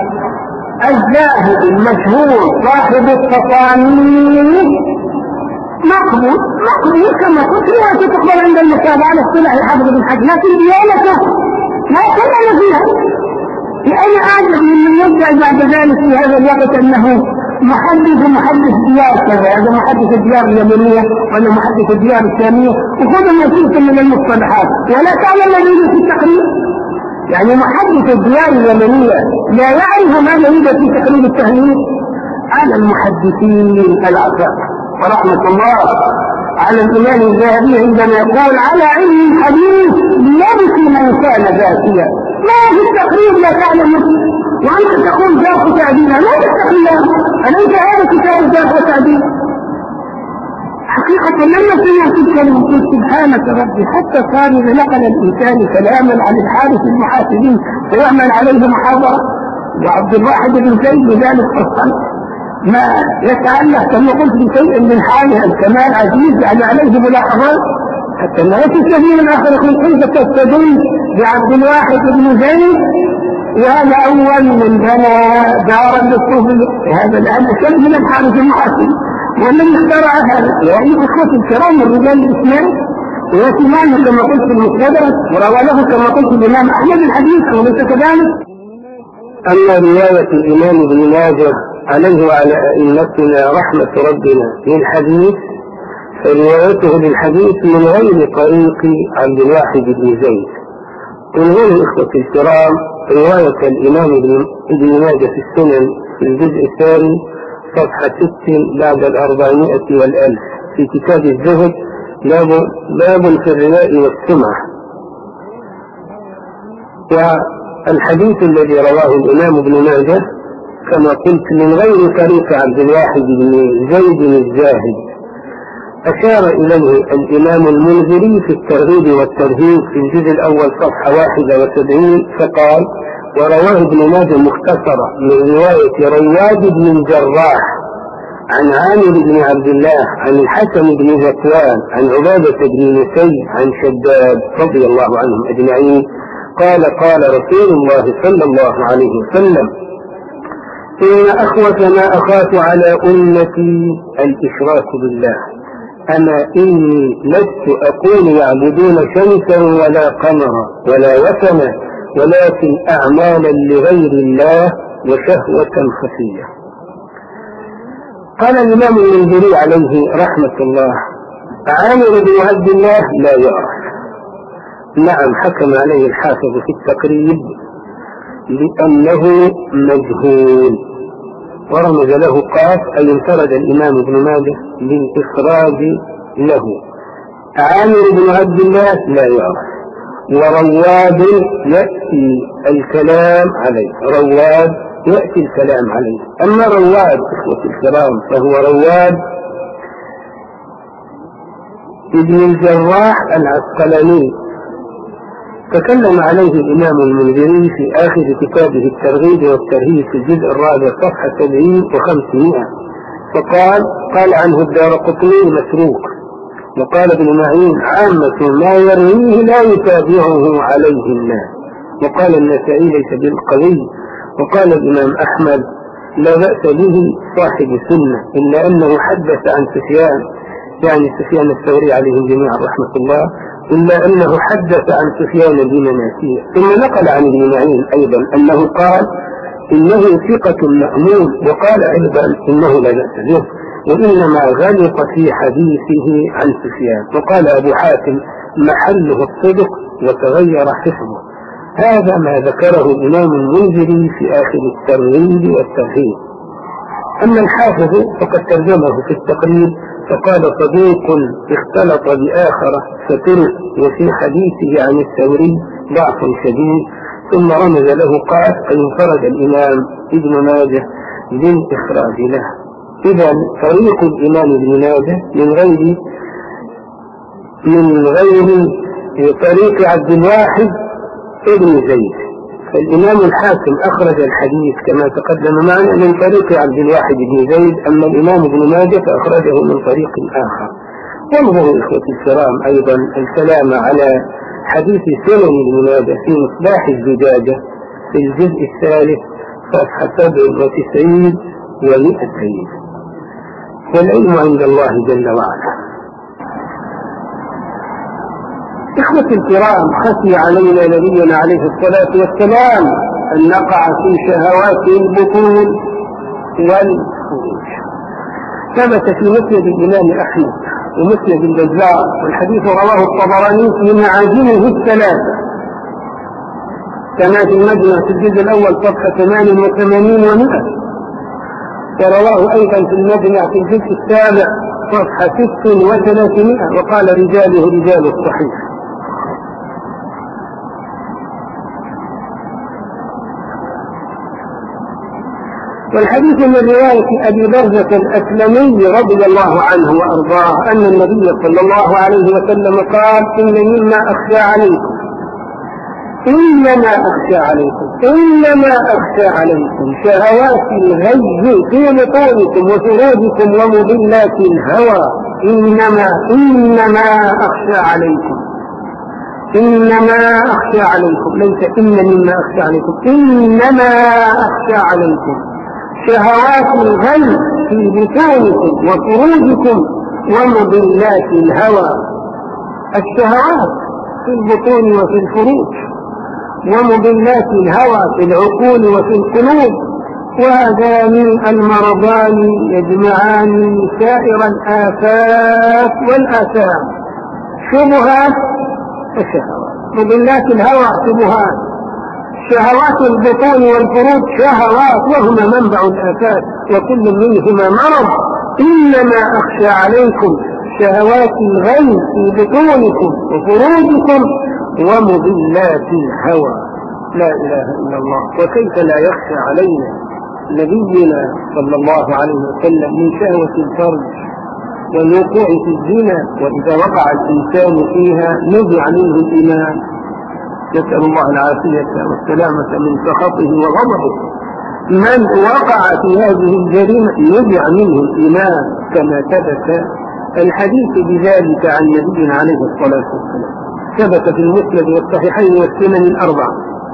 الزاهد المشهور صاحب التصانيف مقبول مقبول كما قلت لا تقبل عند المتابعة على اصطلاح الحافظ بن حجر، لكن ديانته لا كلام فيها. لأن أعجب من يبدأ بعد ذلك في هذا الوقت أنه محدث محدث ديار كذا، هذا محدث الديار اليمنية ولا محدث الديار الشامية، وخذ نصيصا من المصطلحات ولا تعلم الذي في التقريب. يعني محدث الديار اليمنية لا يعرف ما يوجد في تقريب التهليل. على المحدثين العفاء ورحمة الله على الإمام الذهبي عندما يقول على علم الحديث ليبكي من كان ذاتيا. ما في التقريب لا تعلم، وأنت تقول جاء تعديل لا تستقيم. أليس هذا كتاب جاء تعديل؟ حقيقة لم نستطيع تلك الوصول سبحانك ربي حتى صار إذا نقل الإنسان كلاما عن الحارث المحاسبين ويعمل عليه محاضرة وعبد الواحد بن زيد بذلك أصلا ما يتعلق كما قلت بشيء من حالها الكمال عزيز يعني عليه ملاحظات، حتى ما يتسلم من آخر يقول كيف تستدل بعبد الواحد بن زيد وهذا أول من بنى دارا للصوفية. هذا الآن أشد من الحارث المحاسبي والذي اخترع هذا. يعني إخوة الكرام الرجال الاثنين ويتمان كما قلت في المستدرك وروى له كما قلت الإمام أحمد الحديث وليس كذلك. أما رواية الإمام ابن ماجه عليه وعلى أئمتنا رحمة ربنا للحديث، فروايته للحديث من غير طريق عبد الواحد بن زيد. انظروا الإخوة الكرام رواية الإمام ابن ماجه في السنن في الجزء الثاني صفحة ست بعد الأربعمائة والألف في كتاب الزهد باب, باب في الرياء والسمعة. والحديث الذي رواه الإمام ابن ماجه كما قلت من غير طريق عبد الواحد بن زيد الزاهد. أشار إليه الإمام المنذري في الترغيب والترهيب في الجزء الأول صفحة واحد وسبعين فقال: ورواه ابن ماجه مختصرة من رواية رواد بن الجراح عن عامر بن عبد الله عن الحسن بن ذكوان عن عبادة بن نسي عن شداد رضي الله عنهم أجمعين قال: قال رسول الله صلى الله عليه وسلم: إن أخوف ما أخاف على أمتي الإشراك بالله، أما إني لست أقول يعبدون شمسا ولا قمرا ولا وثنا ولكن أعمالا لغير الله وشهوة خفية. قال الإمام المنذري عليه رحمة الله: عامر بن عبد الله لا يعرف. نعم، حكم عليه الحافظ في التقريب لأنه مجهول ورمز له قاف أي انفرد الإمام ابن ماجه بالإخراج له. عامر بن عبد الله لا يعرف. ورواد يأتي الكلام عليه، رواد يأتي الكلام عليه. أما رواد إخوة الكرام فهو رواد ابن الجراح العسقلاني تكلم عليه الإمام المنذري في آخر كتابه الترغيب والترهيب في الجزء الرابع صفحة سبعين وخمسمائة، فقال: قال عنه الدارقطني مسروق. وقال ابن معين: عامة ما يرويه لا يتابعه عليه الناس. وقال النسائي: ليس بالقوي. وقال الإمام أحمد: لا بأس به صاحب سنة، إلا أنه حدث عن سفيان، يعني سفيان الثوري عليهم جميعا رحمة الله، إلا أنه حدث عن سفيان بن ناسية. ثم نقل عن ابن معين أيضا أنه قال: إنه ثقة مأمون. وقال أيضا: إنه لا بأس به، وإنما غلط في حديثه عن سفيان. وقال أبو حاتم: محله الصدق وتغير حفظه. هذا ما ذكره الإمام المنذري في آخر الترغيب والترهيب. أما الحافظ فقد ترجمه في التقريب فقال: صديق اختلط بآخر فترك، وفي حديثه عن الثوري ضعف شديد. ثم رمز له قال: قد انفرد الإمام ابن ماجه بالإخراج له. إذا طريق الإمام ابن ماجه من غير من غير طريق عبد الواحد ابن زيد. فالإمام الحاكم أخرج الحديث كما تقدم معنا من طريق عبد الواحد بن زيد، أما الإمام ابن ماجه فأخرجه من طريق آخر. وانظروا إخوتي الكرام أيضا الكلام على حديث سنن ابن ماجه في مصباح الزجاجة في الجزء الثالث صفحة سبع وتسعين ومئتين. والعلم عند الله جل وعلا. إخوتي الكرام، خفي علينا نبينا عليه الصلاة والسلام أن نقع في شهوات البطون والفروج. ثبت في مسند الإمام أحمد ومسند البزار، والحديث رواه الطبراني في معاجمه الثلاثة كما في المجمع في الجزء الأول صفحة ثمان وثمانين ومئة، ورواه أيضا في المجمع في الجزء السابع صفحة ست وثلاثمائة، وقال: رجاله رجال الصحيح. والحديث من رواية أبي برزة الأسلمي رضي الله عنه وأرضاه أن النبي صلى الله عليه وسلم قال: إن مما أخشى عليكم إنما أخشى عليكم إنما أخشى عليكم شهوات الغي في بطونكم وفروجكم ومضلات الهوى. إنما إنما أخشى عليكم إنما أخشى عليكم ليس إن مما أخشى عليكم، إنما أخشى عليكم شهوات الغي في بطونكم وفروجكم ومضلات الهوى. الشهوات في البطون وفي الفروج، ومضلات الهوى في العقول وفي القلوب، وهذان المرضان يجمعان سائر الآفات والآثام: شبهات وشهوات. مضلات الهوى شبهات، شهوات البطون والفروج شهوات وهما منبع الآفات، وكل منهما مرض. إنما أخشى عليكم شهوات الغي في بطونكم وفروجكم ومضلات الهوى. لا إله إلا الله. وكيف لا يخشى علينا نبينا صلى الله عليه وسلم من شهوة الفرج والوقوع في الزنا، وإذا وقع الإنسان فيها نزع منه الإيمان. نسأل الله العافية والسلامة من سخطه وغضبه. من وقع في هذه الجريمة نزع منه الإيمان، كما ثبت الحديث بذلك عن نبينا عليه الصلاة والسلام. ثبت في المسند والصحيحين والسنن الأربعة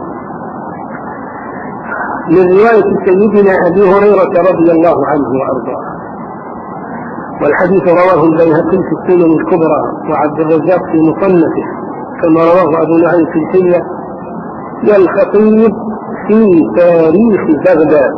من رواية سيدنا أبي هريرة رضي الله عنه وأرضاه. والحديث رواه البيهقي في السنن الكبرى وعبد الرزاق في مصنفه، كما رواه أبو نعيم في الحلية والخطيب في تاريخ بغداد.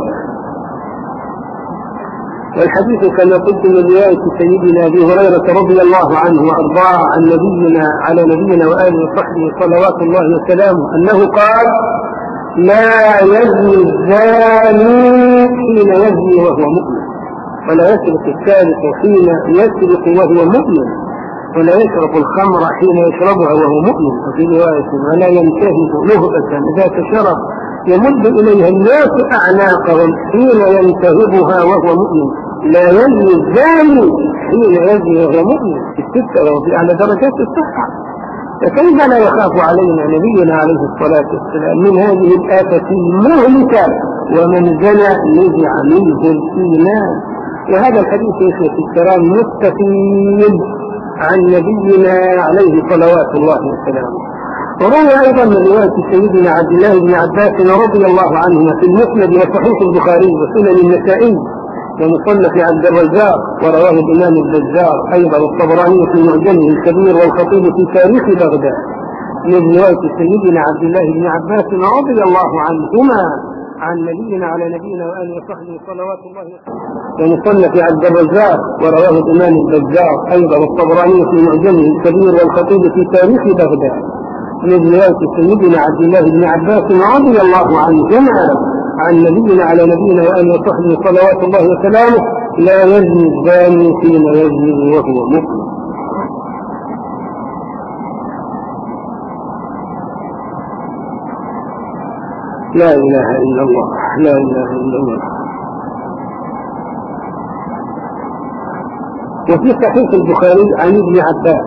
والحديث كما قلت من رواية سيدنا أبي هريرة رضي الله عنه وأرضاه عن نبينا على نبينا وآله وصحبه صلوات الله وسلامه أنه قال: لا يزني الزاني حين يزني وهو مؤمن، ولا يسرق السارق حين يسرق وهو مؤمن، ولا يشرب الخمر حين يشربها وهو مؤمن. وفي رواية: ولا ينتهز نهبة ذات شرف يمد إليها الناس أعناقهم حين ينتهبها وهو مؤمن. لا يزني الزاني حين يزني وهو مؤمن. الستة وفي أعلى درجات الصحة. فكيف لا يخاف علينا نبينا عليه الصلاة والسلام من هذه الآفة المهلكة؟ ومن زنى نزع منه الإيمان. وهذا الحديث يا إخوتي الكرام مستفيد عن نبينا عليه صلوات الله وسلامه. وروى أيضا من رواية سيدنا عبد الله بن عباس رضي الله عنهما في المسند وصحيح البخاري وسنن النسائي ومصنف عبد الرزاق، ورواه الإمام البزار أيضا والطبراني في معجمه الكبير والخطيب في تاريخ بغداد من رواية سيدنا عبد الله بن عباس رضي الله عنهما عن نبينا على نبينا وآله وصحبه صلوات الله ومصنف عبد الرزاق، ورواه الإمام البزار أيضا والطبراني في معجمه الكبير والخطيب في تاريخ بغداد من رواية سيدنا عبد الله بن عباس رضي الله عنهما عن نبينا على نبينا وآله وصحبه صلوات الله وسلامه: لا يزني الزاني حين يزني وهو مؤمن. لا إله إلا الله، لا إله إلا الله. وفي صحيح البخاري عن ابن عباس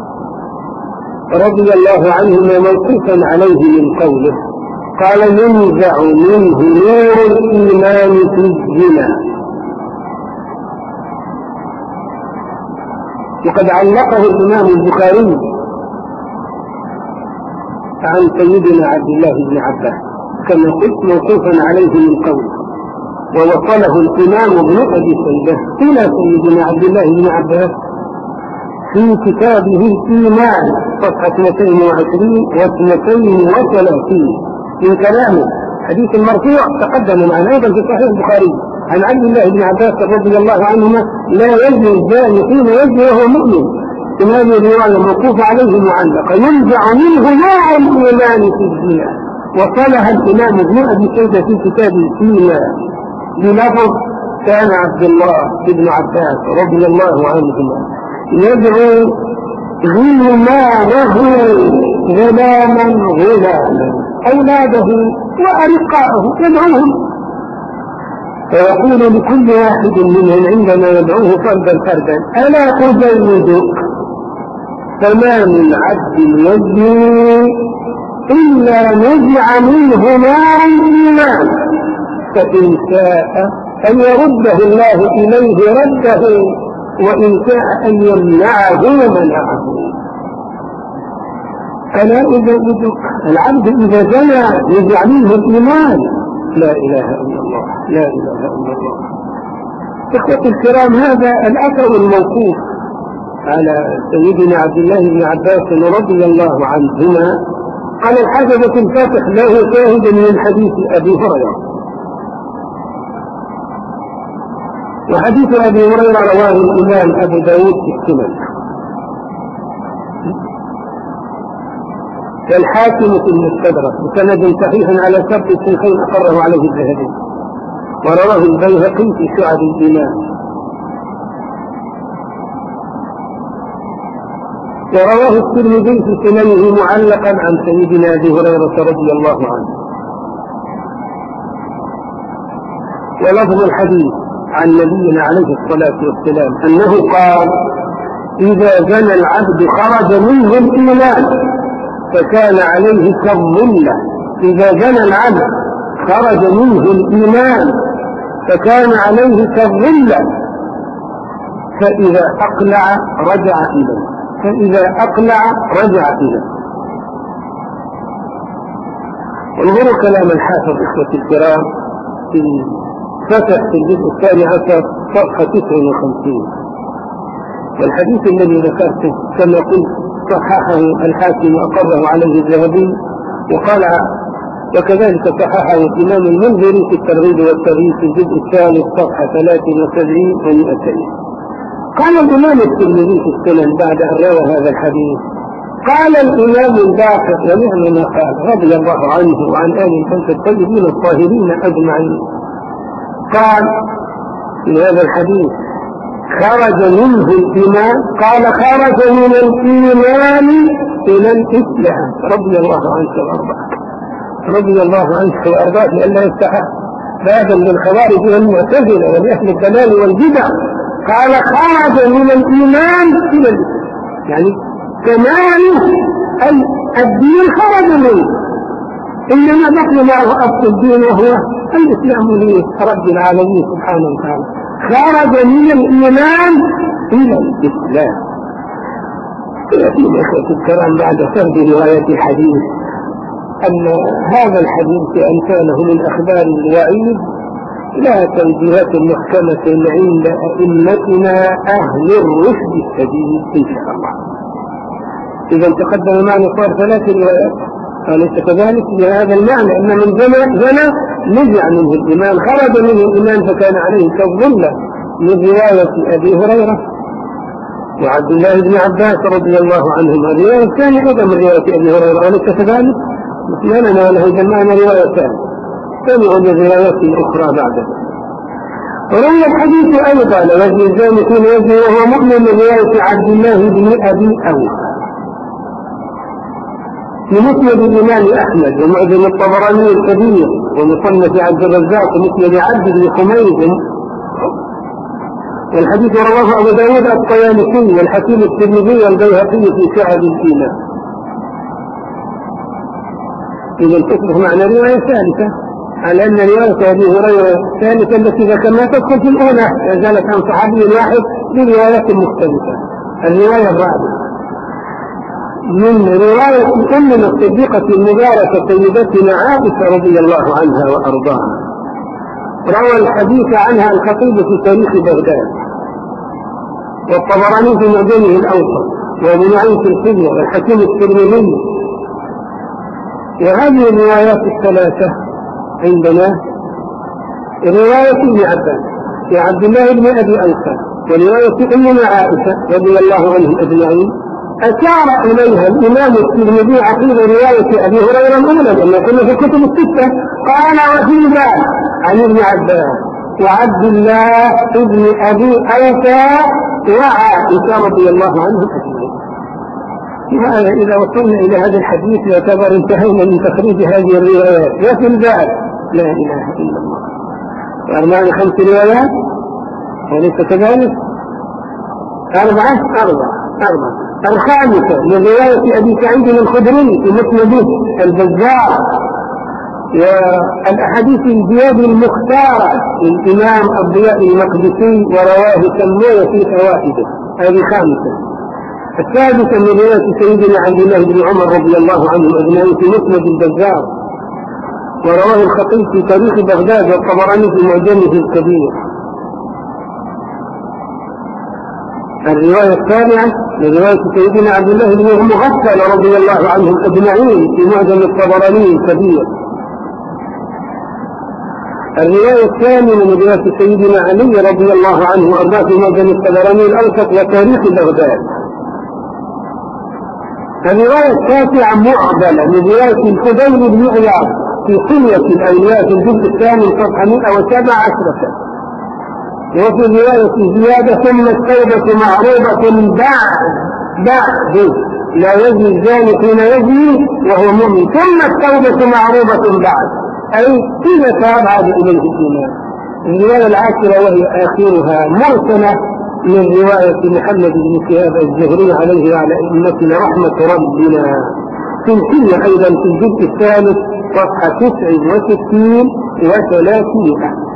رضي الله عنهما موقوفا عليه من قوله قال: ينزع منه نور الإيمان في الزنا. وقد علقه الإمام البخاري عن سيدنا عبد الله بن عباس كما قلت موقوفا عليه من قوله، ووصله الإمام ابن أبي شيبة إلى سيدنا عبد الله بن عباس في كتابه الإيمان صفحة اثنتين وعشرين واثنتين وثلاثين من كلامه. حديث المرفوع تقدم معنا أيضا في صحيح البخاري عن عبد الله بن عباس رضي الله عنهما: لا يزني الزاني حين يزني وهو مؤمن. في هذه الرواية موقوف عليه معلقة: ينزع منه نوع الإيمان في الزنا. وصلها الإمام ابن أبي شيبة في كتابه الإيمان بلفظ: كان عبد الله بن عباس رضي الله عنهما يدعو غلمانه غلاما غلاما أولاده وأرقاءه يدعوهم، فيقول لكل واحد منهم عندما يدعوه فردا فردا: ألا أزودك؟ فما من عبد يزني إلا نزع منه نار الإيمان، فإن شاء أن يرده الله إليه رده، وإن شاء أن يمنعه منعه. ألا أزودك؟ العبد إذا زنى يزع منه الإيمان. لا إله إلا الله، لا إله إلا الله. إخوة الكرام، هذا الأثر الموقوف على سيدنا عبد الله بن عباس رضي الله عنهما قال الحافظ في الفاتح له شاهد من حديث أبي هريرة، وحديث أبي هريرة رواه الإمام أبو داود في السنن، والحاكم في المستدرك بسند صحيح على شرط الشيخين أقره عليه الذهبي، ورواه البيهقي في شعب الإيمان، ورواه الترمذي في سننه معلقا عن سيدنا أبي هريرة رضي الله عنه. ولفظ الحديث عن نبينا عليه الصلاة والسلام أنه قال: إذا زنى العبد خرج منه الإيمان فكان عليه كالظلة. إذا زنى العبد خرج منه الإيمان فكان عليه كالظلة، فإذا أقلع رجع إليه، فإذا أقلع رجع إليه. انظروا كلام الحافظ إخوة الكرام في فتح في الجزء الثاني عشر صفحة تسعة وخمسين، والحديث الذي ذكرته كما قلت صححه الحاكم وأقره عليه الذهبي، وقال وكذلك صححه الإمام المنذري في الترغيب والترهيب في الجزء الثالث صفحة ثلاث وسبعين ومئتين. قال الإمام الترمذي في السنن بعد أن روى هذا الحديث: قال الإمام الباقر ونعم ما قال رضي الله عنه وعن آل البيت الطيبين الطاهرين أجمعين، قال في هذا الحديث: خرج منه الإيمان، قال خرج من الإيمان إلى الإسلام. رضي الله عنك وأرضاك، رضي الله عنك وأرضاك، لأنه يستحق بابا للخوارج والمعتزلة ولأهل الضلال والبدع. قال خرج من الإيمان إلى الإسلام، يعني كمال أي الدين خرج منه، إنما بقي معه أصل الدين وهو الإسلام لرب العالمين سبحانه وتعالى. خرج من الإيمان إلى الإسلام. يأتي إخوة الكرام بعد سرد رواية الحديث أن هذا الحديث أمثاله من أخبار الوعيد لا توجيهات محكمة عند أئمتنا أهل الرشد السديد إن شاء الله. إذا تقدم معنا صار ثلاث روايات، أليس كذلك؟ بهذا المعنى أن من زمن زمن نزع منه الإيمان، خرج منه الإيمان فكان عليه كالظلة، من رواية أبي هريرة وعبد الله بن عباس رضي الله عنهما. الرواية الثانية أيضا من رواية أبي هريرة، أليس كذلك؟ مثلنا له جمعنا رواية ثانية سمعوا بروايات أخرى بعدها. وروي الحديث أيضا لوجه الزاني يكون وجهه وهو مؤمن من رواية عبد الله بن أبي أوفى في مسند الإمام أحمد ومعجم الطبراني الكبير ومصنف عبد الرزاق ومسند عبد بن حميد. والحديث رواه أبو داود الطيالسي والحكيم الترمذي والبيهقي في شعب الإيمان. إذا تصبح معنا رواية ثالثة على أن رواية أبي هريرة الثالثة التي ذكرناها تدخل في الأولى، لا زالت عن صحابي واحد بروايات مختلفة. الرواية الرابعة من رواية أمنا الصديقة المباركة سيدتنا عائشة رضي الله عنها وأرضاها، روى الحديث عنها الخطيب في تاريخ بغداد والطبراني في معجمه الأوسط وابن نعيم في الحلية والحكيم الترمذي. وهذه الروايات الثلاثة عندنا رواية ابن عباس وعبد الله بن أبي أوفى ورواية أمنا عائشة رضي الله عنهم أجمعين أشار إليها الإمام الترمذي عقيد رواية أبي هريرة الأولى لما كنا في الكتب الستة. قال وفي ذلك عن ابن عباس وعبد الله بن أبي أوفى وعائشة رضي الله عنهم أجمعين. إذا وصلنا إلى هذا الحديث يعتبر انتهينا من تخريج هذه الروايات. وفي ذلك لا إله إلا الله وأربعين خمس روايات وليس كذلك أربعة أربعة أربعة. الخامسة من رواية أبي سعيد الخدري في مسند البزار والأحاديث الزياد المختارة للإمام الضياء المقدسي ورواه سموه في فوائده. هذه خامسة. السادسة من رواية سيدنا عبد الله بن عمر رضي الله عنه أجمعين في مسند البزار ورواه الخطيب في تاريخ بغداد والطبراني في معجمه الكبير. الرواية الثانية من رواية سيدنا عبد الله بن مغفل رضي الله عنهم أجمعين في معجم الطبراني الكبير. الرواية الثانية من رواية سيدنا علي رضي الله عنه وأرضاه في معجم الطبراني الأوسط وتاريخ بغداد. الرواية التاسعة معضلة من رواية الفضيل بن عياض في حلية الأولياء في الجزء الثاني صفحة مئة وسبع عشرة. وفي رواية زيادة ثم التوبة معروضة بعد بعد لا يزني الزاني حين يزني وهو مؤمن، ثم التوبة معروضة بعد أي إذا تاب عاد إليه الإيمان. الرواية العاشرة وهي آخرها مرسلة من رواية محمد بن شهاب الزهري عليه وعلى أئمتنا رحمة ربنا في الحلية أيضا في الجزء الثالث صفحة تسع وستين وثلاثين.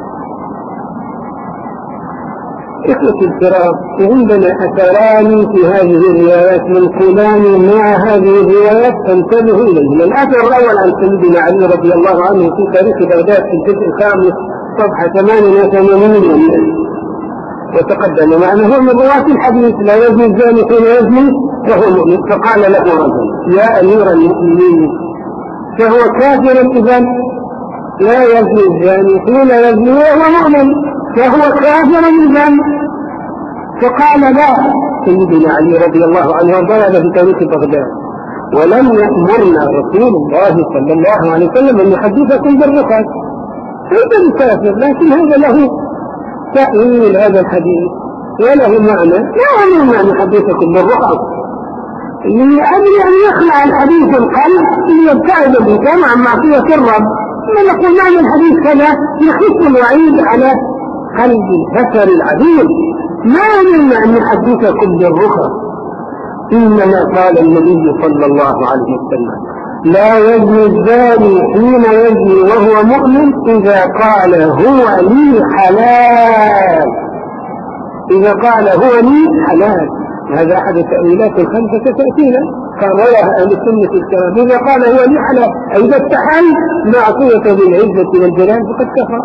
إخوة الكرام عندنا أثران في هذه الروايات منقولان مع هذه الروايات تنتبه إليهما. الأثر الأول عن سيدنا علي رضي الله عنه في تاريخ بغداد في الجزء الخامس صفحة ثمانية وثمانين وتقدم معنا هو من رواة الحديث لا يزني الزاني حين يزني وهو مؤمن. فقال له رجل يا أمير المؤمنين فهو كافر إذن لا يزني الزاني حين يزني وهو مؤمن فهو كافر إذن. فقال لا سيدنا علي رضي الله عنه وضرب في تاريخ بغداد ولم يأمرنا رسول الله صلى الله عليه وسلم أن يحدثكم بالرقص. هذا الكافر لكن هذا له تأويل هذا الحديث وله معنى لا له معنى حديثكم بالرقص لأجل أن يخلع الحديث القلب ليبتعد بالكلام عن معصية الرب. ما نقول معنى الحديث كذا يخف الوعيد على قلب البشر العديد. ما يمنع أن يحدثكم بالرقص إنما قال النبي صلى الله عليه وسلم: لا يزني الزاني حين يزني وهو مؤمن إذا قال هو لي حلال. إذا قال هو لي حلال، هذا أحد التأويلات الخمسة تأتينا، قال رواها أهل السنة الكرام: إذا قال هو لي حلال أي إذا استحل معصية بالعزة والجلال فقد كفر.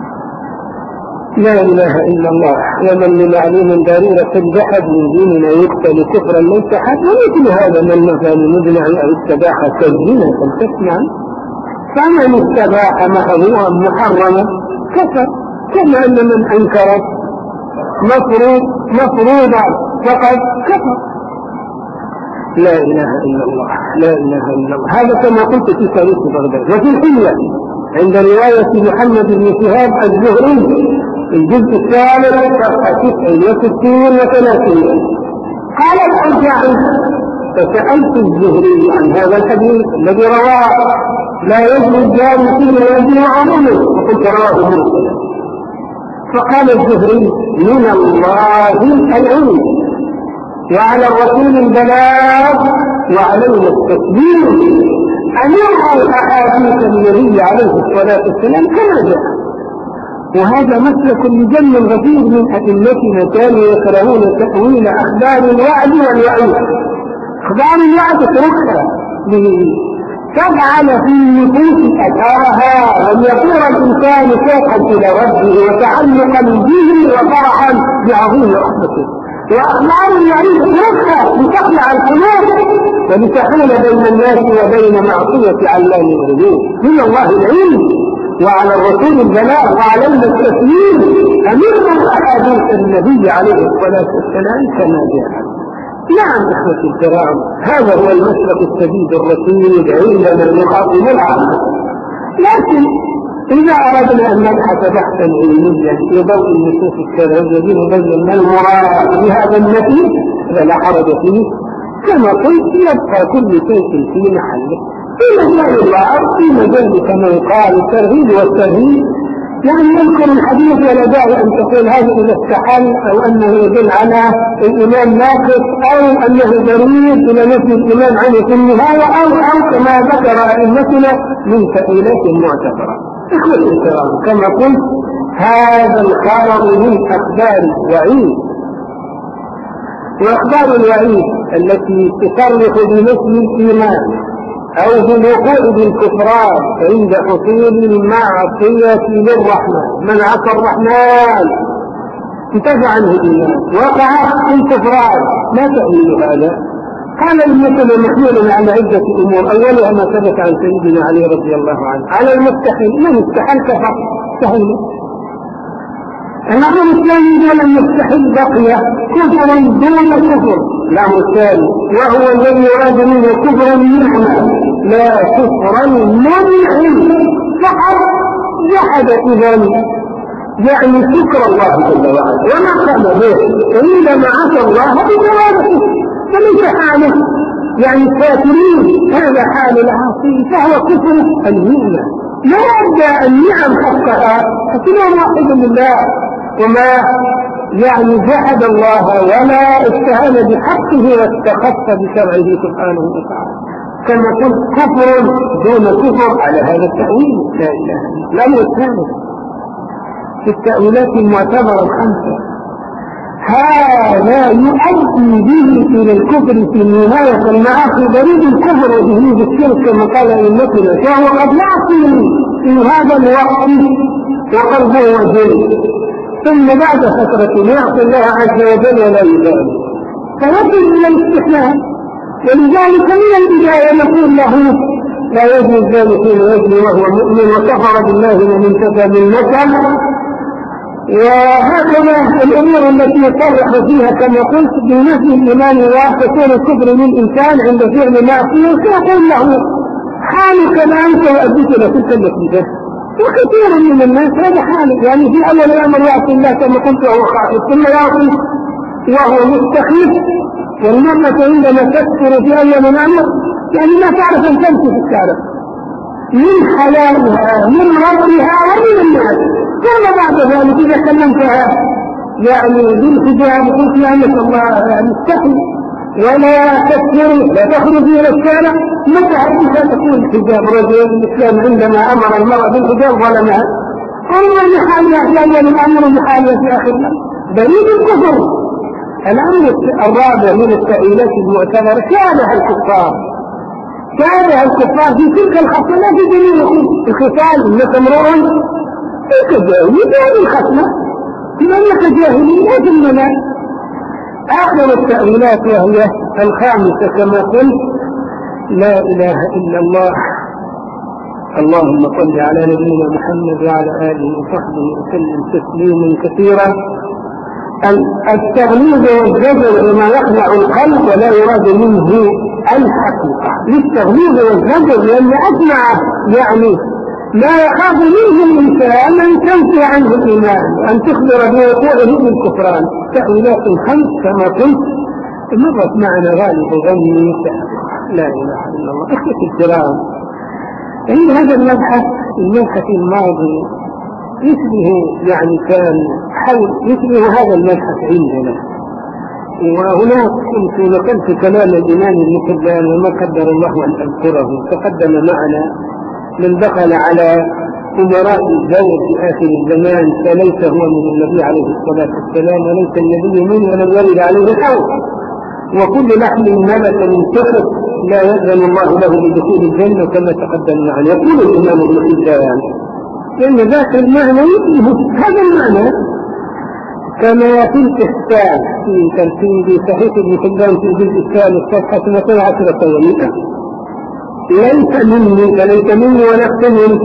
لا إله إلا الله. ومن لمعلوم ضرورة الجحد من ديننا يقتل كفرا ليس حد، ومثل هذا من نفى لمدنع أو استباح كالزنا فلتسمع. فمن استباح محظورا محرما كفر، كما أن من أنكر مفروض مفروضا فقد كفر. لا إله إلا الله، لا إله إلا الله. هذا كما قلت في تاريخ بغداد. وفي الحلية عند رواية محمد بن شهاب الزهري الجزء الثالث صفحة تسعين وستين وثلاثين قال الأوزاعي: فسألت الزهري عن هذا الحديث الذي رواه لا يزني الجاني فيما يزني عمله، وقلت رواه مرسلا. فقال الزهري: من الله العلم، وعلى الرسول البلاغ، وعلينا التسليم. أمروا أحاديث النبي عليه الصلاة والسلام كما جاء. وهذا مسلك لجل غفير من أئمتنا كانوا يكرهون تأويل أخبار الوعد والوعيد. أخبار الوعد اتركها تجعل في النفوس أثارها، وأن يصير الإنسان شوقا إلى ربه وتعلقا به وفرحا بعظيم رحمته. وأخبار الوعيد اتركها لتخلع القلوب ولتحول بين الناس وبين معصية علام الغيوب. من الله العلم، وعلى الرسول البلاغ، وعلينا التسليم. أمرنا أحاديث النبي عليه الصلاة والسلام كما جاء. نعم إخوتي الكرام، هذا هو المسلك السديد الرشيد عندما نخاطب العامة. لكن إذا أردنا أن نبحث بحثا علميا في ضوء النصوص الشرعية لنبين ما المراد بهذا النفي فلا حرج فيه. كما قلت يبقى كل شيء في محله، في مجال الوعظ، في مجال كما يقال الترغيب والترهيب. يعني يذكر الحديث ولا داعي أن تقول هذا إذا استحل، أو أنه يدل على الإمام ناقص، أو أنه ضروري إلى نفي الإمام عنه في النهاية، أو أو كما ذكر أئمتنا من تأويلات معتبرة. إخوتي الكرام، كما قلت هذا الخبر من أخبار الوعيد، وأخبار الوعيد التي تصرح بنفي الإيمان أو بالوقوع بالكفران عند حصول المعصية للرحمن. من عصى الرحمن انتفع عنه الإيمان، وقع في الكفران. ما تأويل هذا؟ قال المثل محمول على عدة أمور، أولها ما ثبت عن سيدنا علي رضي الله عنه على المستحيل: من استحل كفر سهل. الأمر الثاني قال المستحيل بقي كفر دون كفر. الأمر الثاني وهو الذي يراد منه كفر النعمة لا كفر المنعم فقط جحد إذن، يعني شكر الله جل وعلا وما قام به، وعندما عصى الله بجوابه فليس حاله يعني الكافرين، هذا حال العاصي فهو كفر النعمة. لا يبدأ النعم حقها فكلهم واحد لله، وما يعني جحد الله ولا استهان بحقه واستخف بشرعه سبحانه وتعالى. كما قلت كفر دون كفر على هذا التأويل. لا إله إلا الله. الأمر الثالث في التأويلات المعتبرة الخمسة، هذا يؤدي به إلى الكفر في نهاية المعاصي، بريد الكفر به بالشرك كما قال أئمتنا، فهو قد يعصي في هذا الوقت وقلبه وجهه، ثم بعد فترة يعصي الله عز وجل ولا يبالي، فيصل إلى الاستحلال. ولذلك من البداية نقول له لا يزني الزاني حين يزني وهو مؤمن وكفر بالله ومن انتفى بالنسب. وهكذا الأمور التي يصرح فيها كما قلت بنفي الإيمان وتكون الكفر للإنسان عند فعل معصية، وسيقول له حالك الآن سيؤديك إلى تلك النتيجة. وكثير من الناس هذا حاله، يعني في أول الأمر يعصي الله كما قلت وهو خائف، ثم يعصي وهو مستخيف. والمرأة عندما تكثر في أول الأمر يعني ما تعرف أن تمشي في الشارع من حلالها من ربها ومن الناس. ثم بعد ذلك إذا كلمتها يعني بالحجاب قلت لها أنك الله يعني استحي، ولا تكفري لا تخرجي إلى الشارع. متى حتى تكون حجاب رجل الإسلام عندما أمر المرأة بالحجاب ظلمها؟ أمر بحالها في أول الأمر بحالها في آخر الأمر بريد الكفر. الأمر الرابع من التأويلات المعتبرة شابه الكفار شابه الكفار في تلك الخصلة لا في دليل الختان إنك امرؤ كجاهلي بهذه الخصلة لأنك جاهلي لا ذمنا. آخر التأويلات وهي الخامسة كما قلت لا إله إلا الله. اللهم صل على نبينا محمد وعلى آله وصحبه وسلم تسليما كثيرا. التغليظ والزجر لما يخلع القلب ولا يراد منه الحقيقة للتغليظ والزجر لأن أسمع يعني لا يخاف منه الإنسان أن تنفي عنه الإيمان وأن تخبر بوقوعه بالكفران. تأويلات خمس كما قلت مرت معنا غالب غني لا إله إلا الله. أخوتي الكرام عند هذا المبحث المبحث الماضي يشبه يعني كان حول يشبه هذا المبحث عندنا. وهناك كنت نقلت كلام الإمام ابن حبان وما قدر الله أن أذكره. تقدم معنا من دخل على أمراء الدور في آخر الزمان فليس هو من النبي عليه الصلاة والسلام وليس النبي منه ولم يرد عليه حول. وكل لحم نبت من سخط لا يأذن الله له بدخول الجنة كما تقدم معنا. يقول الإمام ابن حبان لأن ذاك المعنى هذا المعنى كما في الإحسان في ترتيب صحيح ابن حبان في الجزء الثالث صفحة اثنتي عشرة ومئة ليس مني فليس مني ولست مني.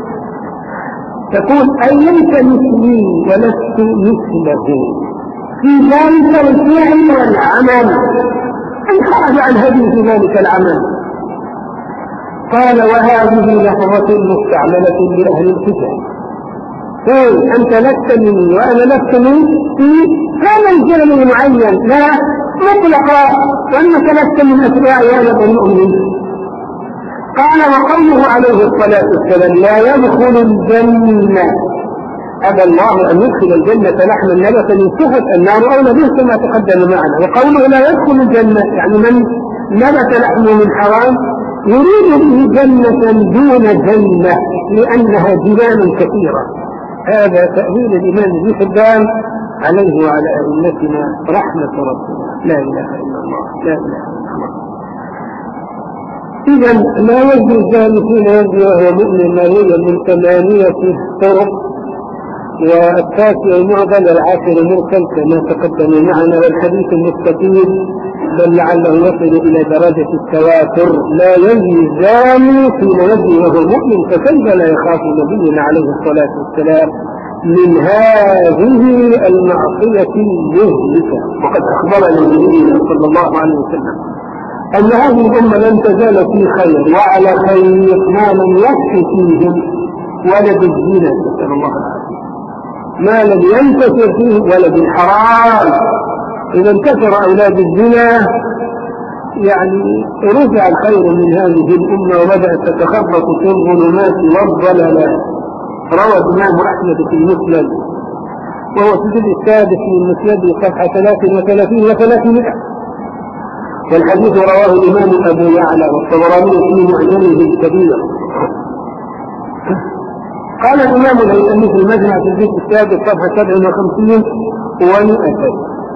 تقول أي ليس مثلي ولست مثله في ذلك الفعل والعمل أن خرج عن هذه في ذلك العمل. قال وهذه لحظة مستعملة لأهل الكتاب. إيه أنت لست مني وأنا لست مني في هذا الجانب المعين لا مطلقا وأنك لست من أتباعي أنا بني أمي. قال وقوله عليه الصلاة والسلام لا يدخل الجنة أبى الله أن يدخل الجنة لحما نبت من سخط النار أولى به كما تقدم معنا. وقوله لا يدخل الجنة يعني من نبت لحمه من حرام يريد به جنة دون جنة لأنها جنان كثيرة. هذا تأويل الإمام ابن حبان عليه وعلى أئمتنا رحمة ربنا. لا إله إلا الله لا إله إلا الله. إذا لا يجوز ذلك حين يجوز وهو مؤمن ما يوجد من ثمانية طرق والتاسع معضل العاشر مرسل كما تقدم معنا والحديث المستقيم بل لعله يصل إلى درجة التواتر. لا يجوز ذلك حين يجوز وهو مؤمن فكيف لا يخاف نبينا عليه الصلاة والسلام من هذه المعصية المهلكة. وقد أخبرنا النبي صلى الله عليه وسلم أن هذه الأمة لن تزال في خير وعلى خير ما لم يكفي فيهم ولد الزنا نسأل الله العافية ما لم ينتشر فيه ولد الحرام. إذا انتشر أولاد الزنا يعني رجع الخير من هذه الأمة وبدأت تتخبط في الظلمات والضلالات. روى الإمام أحمد في المسند وهو في الجزء السادس من المسند صفحة ثلاث وثلاثين وثلاثمائة. والحديث رواه الإمام أبو يعلى والطبراني في معجمه الكبير. قال الإمام الهيثمي في المجمع في الجزء السادس صفحة سبع وخمسين ومئتين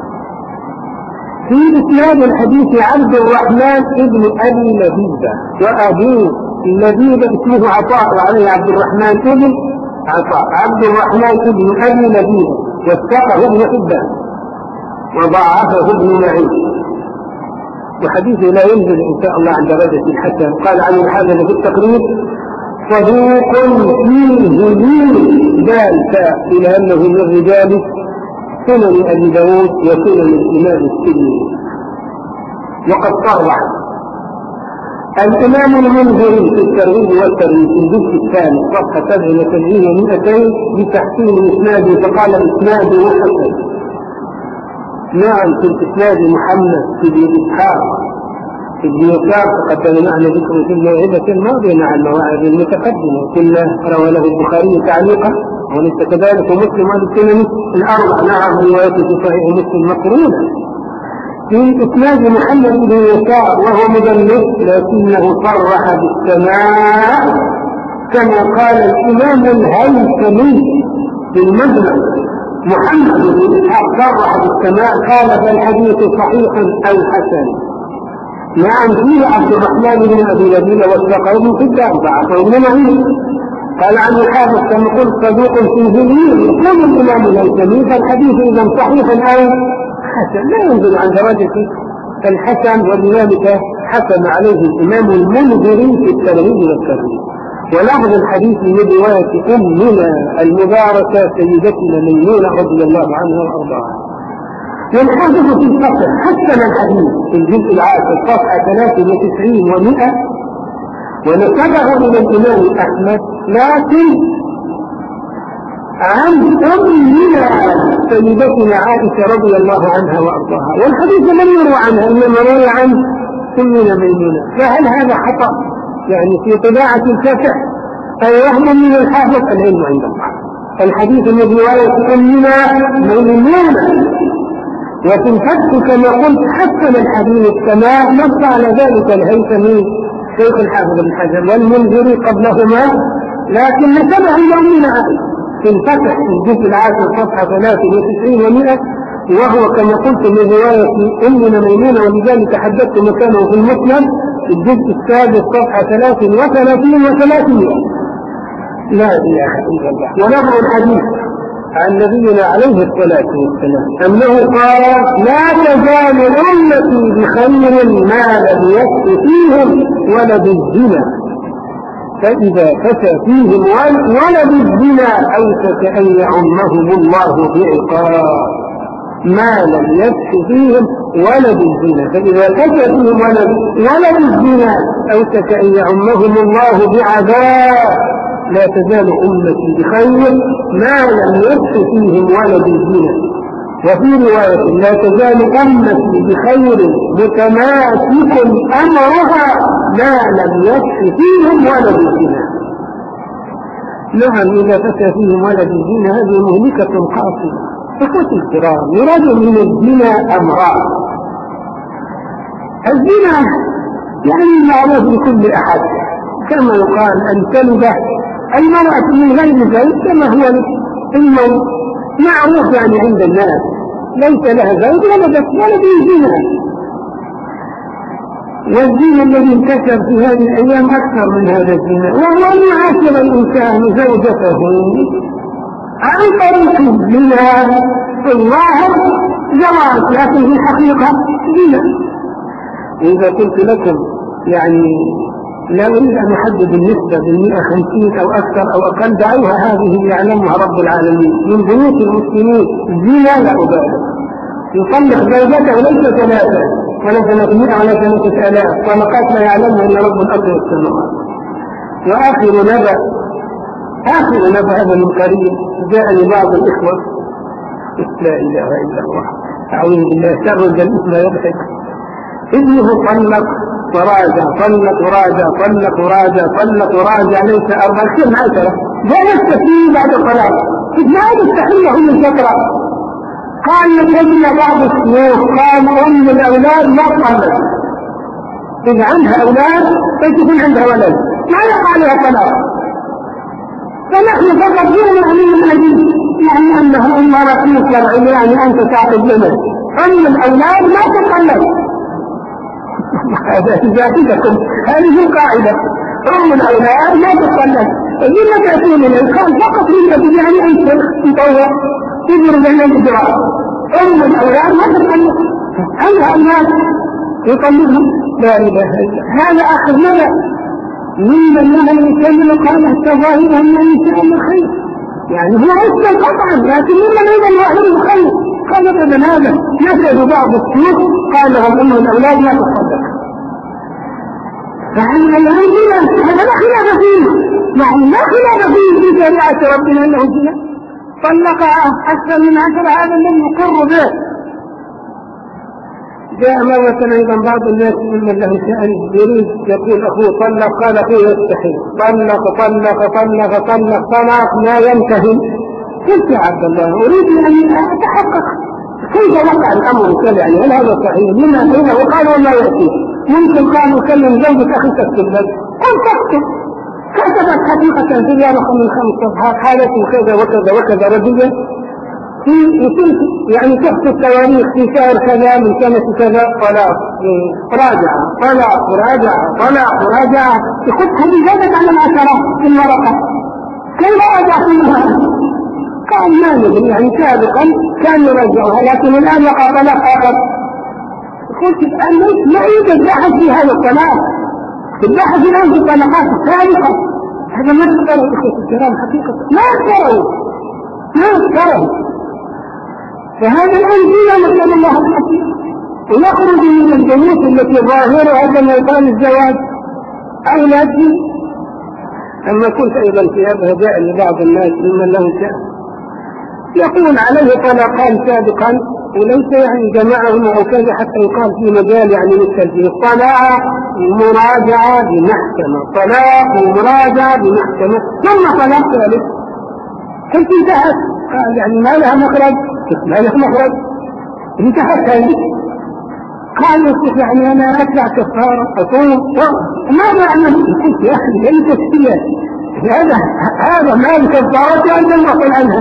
في إسناد الحديث عبد الرحمن ابن أبي لبيبة وأبوه لبيبة اسمه عطاء وعليه عبد الرحمن ابن عطاء عبد الرحمن ابن أبي لبيبة وثقه ابن حبان وضعفه ابن معين وحديثه لا ينزل إن شاء الله عند درجة الحسن. قال عن الحافظ في التقريب صدوق فيه لين ذلك إلى أنه من الرجال سنن أبي داود وسنن الإمام السني. وقد صرح الإمام المنذري في الترغيب والترهيب في الجزء الثاني صفحة سبع وثمانين ومئتين بتحسين إسناده فقال إسناده حسن. نعم في الإسناد محمد بن إسحاق بن يسار تقدم معنا ذكر في الموعظة الماضية مع المواعظ المتقدمة كلها روى له البخاري تعليقا وليس كذلك ومسلم هذه السنن الأربع. نعم روايته في صحيح مسلم مقرونة في إسناد محمد بن يسار وهو مدلس لكنه صرح بالسماع كما قال الإمام الهيثمي في المجمع. محمد بن إسحاق صرح بالسماع قال فالحديث صحيح أو حسن. نعم فيه عبد الرحمن بن أبي لبيب والثقفي في الأربعة فإن معين قال عن الحافظ كما قلت صدوق فيه لين يقول الإمام الهيثمي فالحديث إذا صحيح أو حسن لا ينزل عن درجة الحسن ولذلك حكم عليه الإمام المنذري في الترغيب والترهيب. ولفظ الحديث من رواية أمنا المباركة سيدتنا ميمونة رضي الله عنها وأرضاها. والحافظ في الفقه حسن الحديث في الجزء العاشر صفحة ثلاثة وتسعين ومئة ونسبه إلى الإمام أحمد لكن عن أمنا سيدتنا عائشة رضي الله عنها وأرضاها، والحديث لم يروى عنها إنما روى عن أمنا ميمونة. فهل هذا خطأ يعني في طباعة الفتح أو وهم من الحافظ؟ العلم عند الله. الحديث من رواية أمنا ميمونة وفي الفتح كما قلت حسن الحديث كما نص على ذلك الهيثمي شيخ الحافظ بن حجر والمنذري قبلهما، لكن نسبه إلى أمنا عائشة في الفتح في الجزء العاشر صفحة ثلاثة وتسعين ومئة وهو كما قلت من رواية أمنا ميمونة ولذلك حدثت مكانه في المسند في الجزء السادس صفحة ثلاثة وثلاثين وثلاثمائة. لا إله إلا الله. ونظر الحديث عن نبينا عليه الصلاة والسلام أنه قال لا تزال أمتي بخير ما لم يكف فيهم ولد الزنا، فإذا فتى فيهم ولد الزنا أوشك أن يعمهم الله بعقاب. ما لم يكف فيهم ولد الزنا، فإذا فتى فيهم ولد, ولد الزنا أوشك أن يعمهم الله بعذاب. لا تزال أمتي بخير ما لم يكف فيهم ولد الزنا. وفي رواية لا تزال أمتي بخير متماسك أمرها ما لم يكف فيهم ولد الزنا. نعم إذا فتى فيهم ولد الزنا هذه مهلكة قاسية. فقط الكرام يراد من الزنا أمران. الزنا يعني معروف لكل أحد كما يقال أن تلد المرأة من غير زوج كما هو الموت معروف يعني عند الناس ليس لها زوج ولدت ولد زنا. والزنا الذي انتشر في هذه الأيام أكثر من هذا الزنا وهو أن يعاشر الإنسان زوجته عن طريق الزنا في الظاهر زواج لكن في الحقيقة زنا. إذا قلت لكم يعني لا أريد أن أحدد النسبة بالمئة خمسين أو أكثر أو أقل دعوها هذه يعلمها رب العالمين من بيوت المسلمين زنا لا أبالغ يطلق زوجته ليس ثلاثة ولا ثلاثمائة ولا ثلاثة آلاف طلقات لا يعلمها إلا رب الأرض والسماوات. وآخر نبأ آخر نبأ هذا من قريب جاءني بعض الإخوة لا إله إلا الله أعوذ بالله شر الإثم يضحك ابنه طلق وراجع طلق وراجع طلق وراجع طلق وراجع ليس أربع سنين عشرة لا يستحيل بعد الطلاق ما يستحيل هم الفترة. قال لدينا بعض الشيوخ قال أم الأولاد لا طلق إذا عندها أولاد فتكون عندها ولد ما يقع لها طلاق. فنحن فقط دون أمين الحديث يعني أنه أمارة في الشرع يعني أنت تعقد لنا أم الأولاد لا تطلق. هذا ذاتكم هذه القاعدة أم الأولاد لا تطلق. لما تأتون الإنسان فقط لما يعني أن تطوع تجر بين الإجراء أم الأولاد ما تطلق هل الناس يطلقهم لا إله إلا هذا آخر نبأ ممن لهم يكمل قال التظاهر من النساء الخير يعني هو أسلم قطعا لكن ممن أيضا يظهر الخير قال ابن هذا نسأل بعض الشيوخ قال لهم أم الأولاد لا تطلق. فهذا هذا لا خلاف فيه يعني لا خلاف فيه في شريعة ربنا أنه زنا طلقها أكثر من عشر هذا الذي يقر به. جاء مرة أيضا بعض الناس ممن له شأن يريد يقول أخوه طلق قال أخوه يستحيل طلق طلق طلق طلق طلق ما ينتهي. قلت يا عبد الله أريد أن أتحقق كيف وقع الأمر كذا يعني؟ هل هذا صحيح؟ لما قيل وقال وما يأتي. ممكن قالوا كلم زوجك أخي تكتب لك، قل تكتب. كتبت حقيقة في اليوم من خمس صفحات حالة كذا وكذا وكذا ردية في يعني تحت التواريخ في شهر كذا من سنة كذا طلاق راجعة طلاق راجعة طلاق راجعة يخطها بزادة على العشرات في الورقة. كيف راجع فيها؟ قال ما ندري يعني سابقا كان يرجعها لكن الآن يقع طلاق آخر. قلت الآن ما يوجد بحث في هذا الطلاق، البحث الآن في الطلاقات السابقة. هذا ما تقرأوا إخوة الكرام حقيقة ما تقرأوا ما تقرأوا. فهذا الآن فينا نسأل الله الحكيم ونخرج من البيوت التي ظاهرها كما يقال الزواج أولادي. أما كنت أيضا في هذا جاء لبعض الناس ممن له شأن يقول عليه طلاقان سابقا وليس يعني جماعهم أو كذا حتى يقال في مجال يعني مثل في طلاق مراجعة بمحكمة طلاق مراجعة بمحكمة ثم طلاق ثالث. كيف انتهت؟ قال يعني ما لها مخرج ما لها مخرج انتهت هذه. قال يقول يعني أنا أدفع كفارة أصوم ماذا أعمل؟ قلت يا أخي ليس السياسة هذا هذا ما الكفارة أنت المسؤول عنها.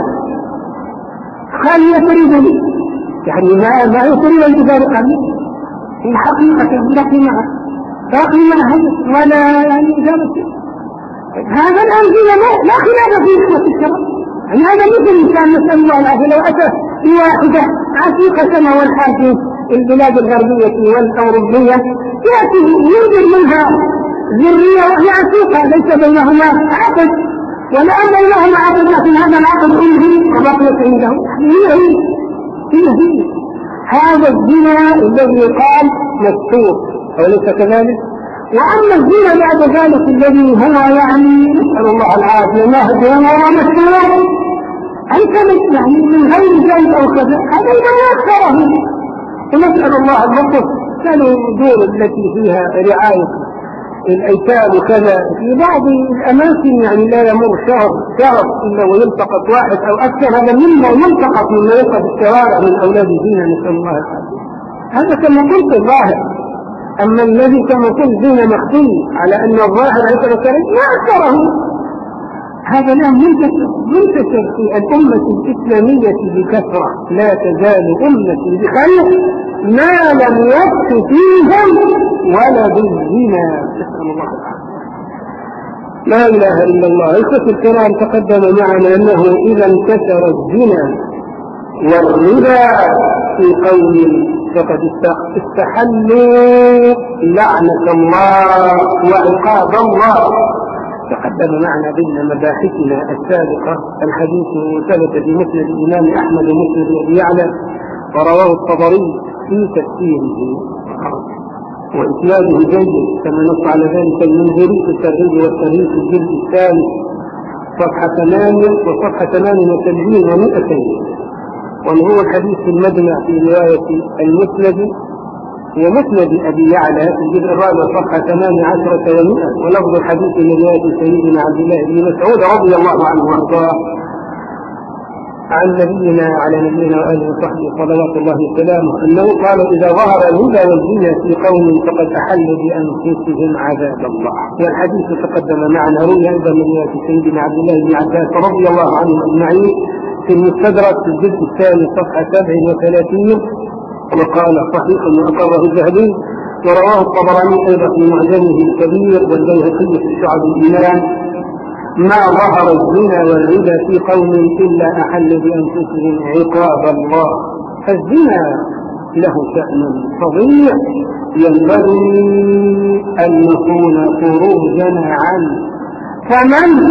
قال يفرضني يعني ما ما يفرض الجبال عني في حقيقة بقي معه باقي معه ولا يعني إجابة. هذا الآن فينا لا خلاف فيه إخوة الكرام يعني هذا مثل الإنسان نسأل الله العافية لو أتى بواحدة عتيقة كما هو الحال في البلاد الغربية والأوروبية يأتي يوجد منها ذرية وهي عتيقة ليس بينهما عقد ولا بينهما عقد لكن هذا العقد أمه وبقيت عنده. هي هي هي هي هذا الزنا الذي يقال مستور وليس كذلك. وأما الزنا بعد ذلك الذي هو يعني نسأل الله العافية مهدوم ومستور أنت يعني من غير ذلك أو كذا هذا إذا أكثره. ونسأل الله اللطف كانوا دور التي فيها رعاية الأيتام وكذا في بعض الأماكن يعني لا يمر شهر شهر إلا ويلتقط واحد أو أكثر. هذا مما يلتقط مما يلقى في الشوارع من أولاد الزنا نسأل الله العافية. هذا كما قلت الظاهر. أما الذي كما قلت زنا مخفي على أن الظاهر ليس كذلك ما أكثره. هذا الآن منتشر منتشر في الأمة الإسلامية بكثرة. لا تزال أمة بخير ما لم يكف فيهم ولد الزنا نسأل الله العافية. لا إله إلا الله. إخوة الكرام تقدم معنا أنه إذا انتشر الزنا والربا في قوم فقد استحلوا لعنة الله وعقاب الله. تقدم معنا ضمن مباحثنا السابقة الحديث ثبت في مسند الإمام أحمد ومسند أبي يعلى ورواه الطبري في تفسيره وإسناده جيد كما نص على ذلك المنذري في الترغيب والترهيب في الجلد الثالث صفحة ثمانية وصفحة ثمانية وسبعين ومئتين. وهو الحديث المجمع في رواية المسند ومسند أبي يعلى في الجزء الرابع صفحة ثمانية عشرة ومئة. ولفظ الحديث من رواية سيدنا عبد الله بن مسعود رضي الله عنه وارضاه عن نبينا على نبينا وآله وصحبه صلوات الله وسلامه أنه قال إذا ظهر الهدى والزنا في قوم فقد أحلوا بأنفسهم عذاب الله. والحديث تقدم معنا روي أيضا من رواية سيدنا عبد الله بن عباس رضي الله عنهم أجمعين في المستدرك في الجزء الثاني صفحة سبع وثلاثين وقال صحيح وأقره الذهبي. ورواه الطبراني أيضا في معجمه الكبير والبيهقي في شعب الإيمان ما ظهر الزنا والربا في قوم إلا أحلوا بأنفسهم عقاب الله. فالزنا له شأن فظيع ينبغي أن نكون خروجنا عنه. فمن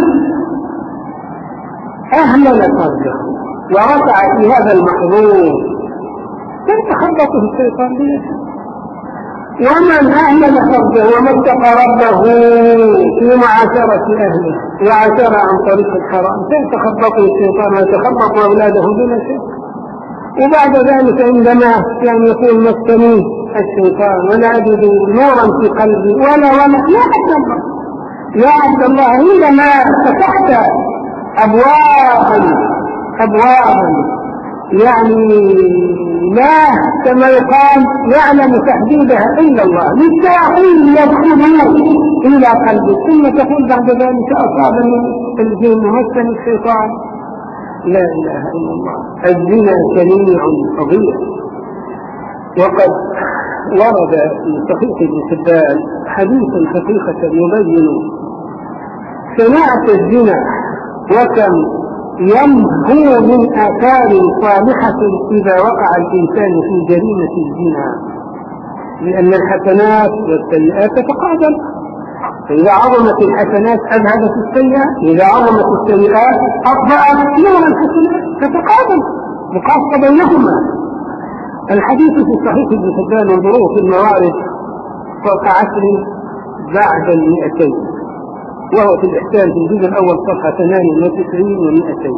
أهمل قلبه ورفع في هذا المحظور تتخبطه الشيطان بيده. ومن أهمل قلبه وما اتقى ربه في معاشرة أهله وعاشر عن طريق الحرام تتخبطه الشيطان ويتخبط أولاده دون شيء. وبعد ذلك عندما كان يقول مسكنيه الشيطان ولا أجد نورا في قلبي ولا ولا يا عبد الله يا عبد الله عندما فتحت أبوابا أبوابا يعني لا كما يقال يعلم تحديدها إلا الله، للشياطين يدخلون إلى قلبه ثم تقول بعد ذلك أصابني الجن مسني الشيطان. لا إله إلا الله. الزنا شنيع فظيع. وقد ورد في صحيح ابن حبان حديث حقيقة يبين شناعة الزنا وكم ينبو من آثار صالحة إذا وقع الإنسان في جريمة الزنا، لأن الحسنات والسيئات تتقابل، فإذا عظمت الحسنات أذهبت السيئات، إذا عظمت السيئات أطبعت نور الحسنات، تتقابل مقاصة بينهما. الحديث في صحيح ابن حبان انظروا في الموارد فوق عشر بعد المئتين، وهو في الإحسان في الجزء الأول صفحة ثمانية وتسعين ومئتين.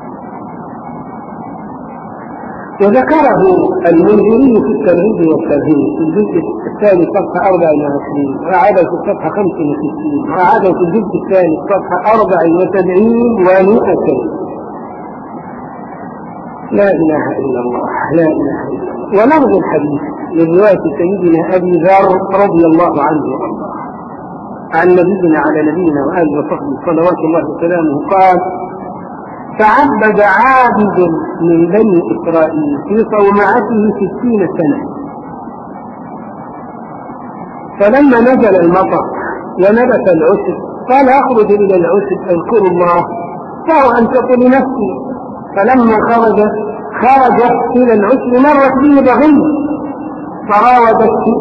وذكره المنذري في الترغيب والترهيب في الجزء الثاني صفحة أربعة وعشرين، وعاده في الصفحة خمسة وستين، وعاده في الجزء الثاني صفحة أربعة وسبعين ومئتين. لا إله إلا الله، لا إله إلا الله. ولفظ الحديث من رواية سيدنا أبي ذر رضي الله عنه وارضاه عن نبينا على نبينا وآله وصحبه صلوات الله وسلامه قال: تعبد عابد من بني إسرائيل في صومعته ستين سنة، فلما نزل المطر ونبت العشب قال: أخرج إلى العشب أذكر الله فهو أنشط لنفسي. فلما خرج خرجت إلى العشب مرت به بغي فراودته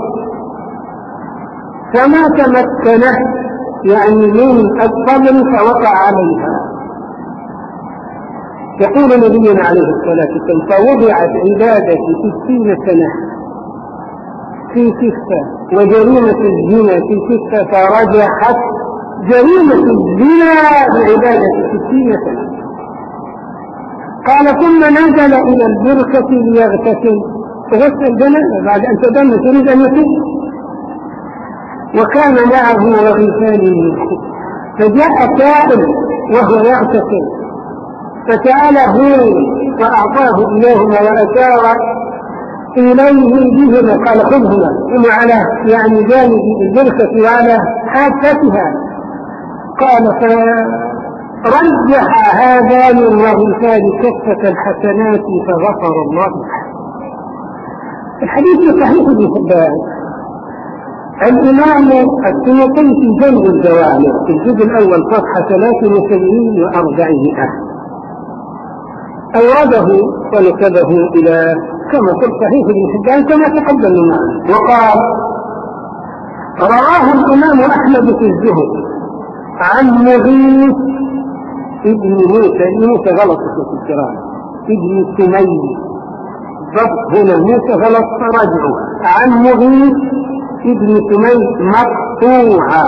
فما تمكنه يعني من الصبر فوقع عليها. يقول نبينا عليه الصلاة والسلام: فوضعت عبادتي ستين سنة في كفة وجريمة الزنا في كفة، فرجحت جريمة الزنا بعبادة ستين سنة. قال: ثم نزل إلى البركة ليغتسل، غسل الجنابة بعد أن تدم تريد أن يتوب، وكان معه رغيفان من الخبز، فجاء سائل وهو يغتسل فسأله وأعطاه إليهما وأشار إليه بهما قال: خذهما، وعلى يعني جانب البركة وعلى حافتها. قال: فرجح هذان الرغيفان كفة الحسنات فغفر الله له. الحديث صحيح ابن حبان. الإمام السيوطي في جلب الجوامع في الجزء الأول صفحة ثلاثة وسبعين وأربعمائة أورده ونسبه إلى كما قلت صحيح ابن حبان كما تقدم معه، وقال: رواه الإمام أحمد في الزهد عن مغيث ابن موسى، موسى غلط في الكرام، ابن سمي ضبط هنا موسى غلط فرجعه، عن مغيث ابن سمي مقطوعا.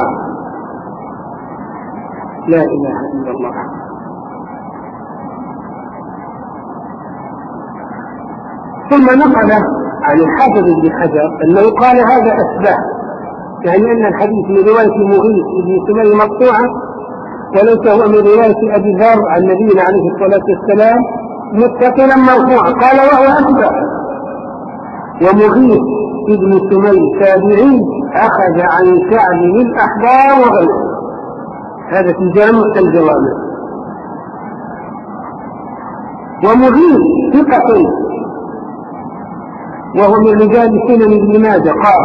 لا إله إلا الله. ثم نقل عن الحافظ ابن حجر أنه قال: هذا أسباب، يعني أن الحديث من رواية مغيث ابن سمي مقطوعا وليس هو من رواية أبي ذر عن نبينا عليه الصلاة والسلام متصلا مرفوعا. قال: وهو أسباب. ومغيث ابن سمي تابعي أخذ عن كعب الأحبار وغيره، هذا في جامع الجوامع. ومغيث ثقة وهو من رجال سنن ابن ماجه قال: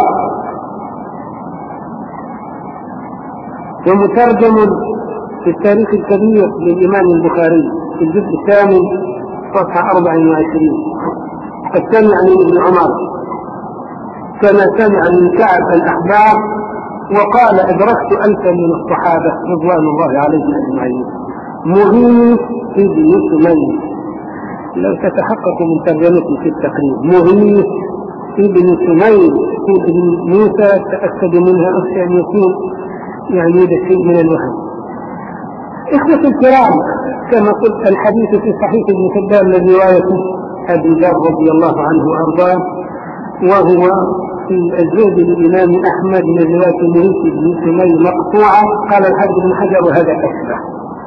ومترجم في التاريخ الكبير للإمام البخاري في الجزء الثامن صفحة أربعة وعشرين. قد سمع من ابن عمر كما سمع من كعب الأحبار، وقال: أدركت ألفا من الصحابة رضوان الله عليهم أجمعين. مغيث ابن سمي، لو تتحقق من ترجمته في التقريب، مغيث ابن سمي ابن موسى، تأكد منها أخشى أن يكون يعني هذا شيء من الوهم. إخوة الكرام، كما قلت الحديث في صحيح ابن حبان من رواية أبي ذر رضي الله عنه وأرضاه، وهو في الزهد للإمام أحمد من رواية مغيث بن سمي مقطوعة. قال الحافظ بن حجر: وهذا أشبه.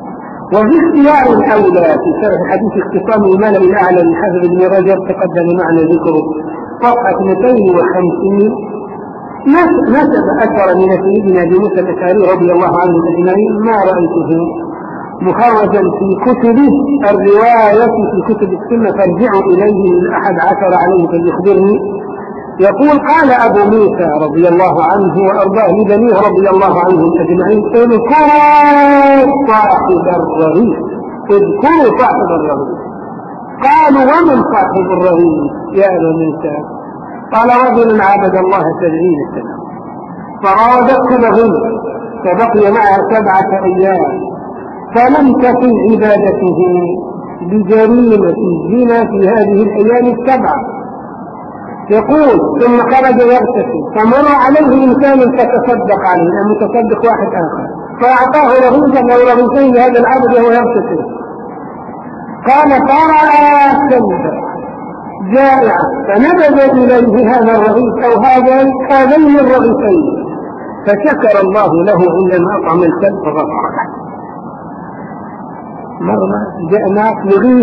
وفي اختيار الأولى في شرح حديث اختصام الملأ الأعلى للحافظ ابن رجب تقدم معنا ذكره صفحة مئتين وخمسين نسب أثر من سيدنا أبي موسى الأشعري رضي الله عنه أجمعين ما رأيته مخرجا في كتبه الرواية في كتب السنة فارجعوا إليه الأحد عشر عليه فليخبرني. يقول قال أبو موسى رضي الله عنه وأرضاه لبنيه رضي الله عنهم أجمعين اذكروا صاحب الرغيف اذكروا صاحب الرغيف. قالوا ومن صاحب الرغيف يا أبا موسى؟ قال رجل عبد الله سبعين سنة فراودته الغنى فبقي معها سبعة أيام فلم تكن عبادته بجريمة الزنا في هذه الأيام السبعة. يقول ثم خرج يغتسل فمر عليه إنسان فتصدق عليه أن متصدق واحد آخر فأعطاه رغيفا أو رغيفين لهذا العبد وهو يغتسل. قال فرأى كلبا جائعا فنبذ إليه هذا الرغيف أو هذا هذين الرغيفين فشكر الله له عندما أطعم الكلب فغفر له. مرة جاء ناس يغيث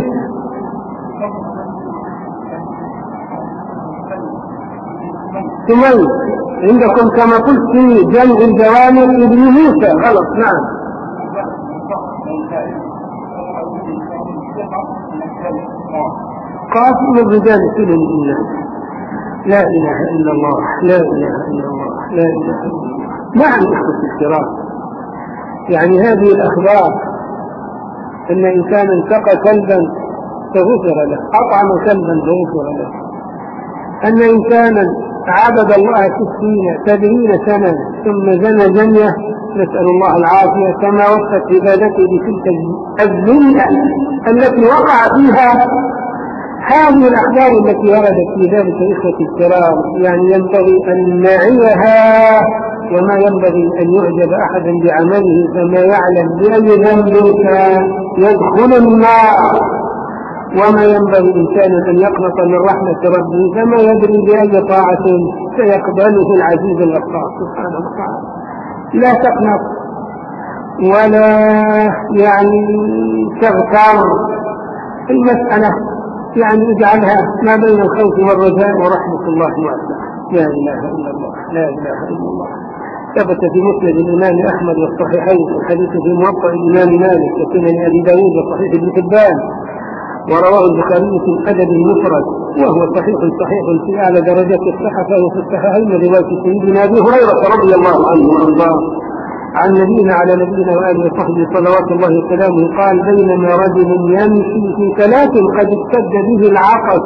سمي عندكم كما قلت في جمع الجوامع ابن موسى غلط. نعم قاسم الرجال سلم الناس لا إله إلا الله لا إله إلا الله لا إله إلا الله. نعم إخوة الكرام يعني هذه الأخبار أن إنسانا سقى كلبا فغفر له أطعم كلبا فغفر له أن إنسانا عبد الله ستين سبعين سنة ثم زنى زنية نسأل الله العافية كما وصفت عبادته بتلك الزنية التي وقع فيها. هذه الأخبار التي وردت في ذلك إخوة الكرام يعني ينبغي أن نعيها وما ينبغي أن يعجب أحدا بعمله فما يعلم بأي ذنب يدخل النار وما ينبغي إنسان أن يقنط من رحمة ربه فما يدري بأي طاعة سيقبله العزيز الغفار سبحانه وتعالى. لا تقنط ولا يعني تغتر المسألة يعني اجعلها ما بين الخوف والرجاء ورحمة الله واسعة. لا إله إلا الله لا إله إلا الله. ثبت في مسند الإمام أحمد والصحيحين الحديث في موطأ الإمام مالك وسنن أبي داود وصحيح ابن حبان ورواه البخاري في الأدب المفرد وهو صحيح صحيح في أعلى درجات الصحة فهو في الصحيحين رواية سيدنا أبي هريرة رضي الله عنه وأرضاه عن نبينا على نبينا وآله وصحبه صلوات الله وسلامه قال بينما رجل يمشي في ثلاث قد اشتد به العطش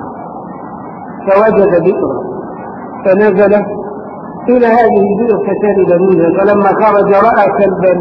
فوجد بئرا فنزل إلى هذه البئر فشرب منها فلما خرج رأى كلبا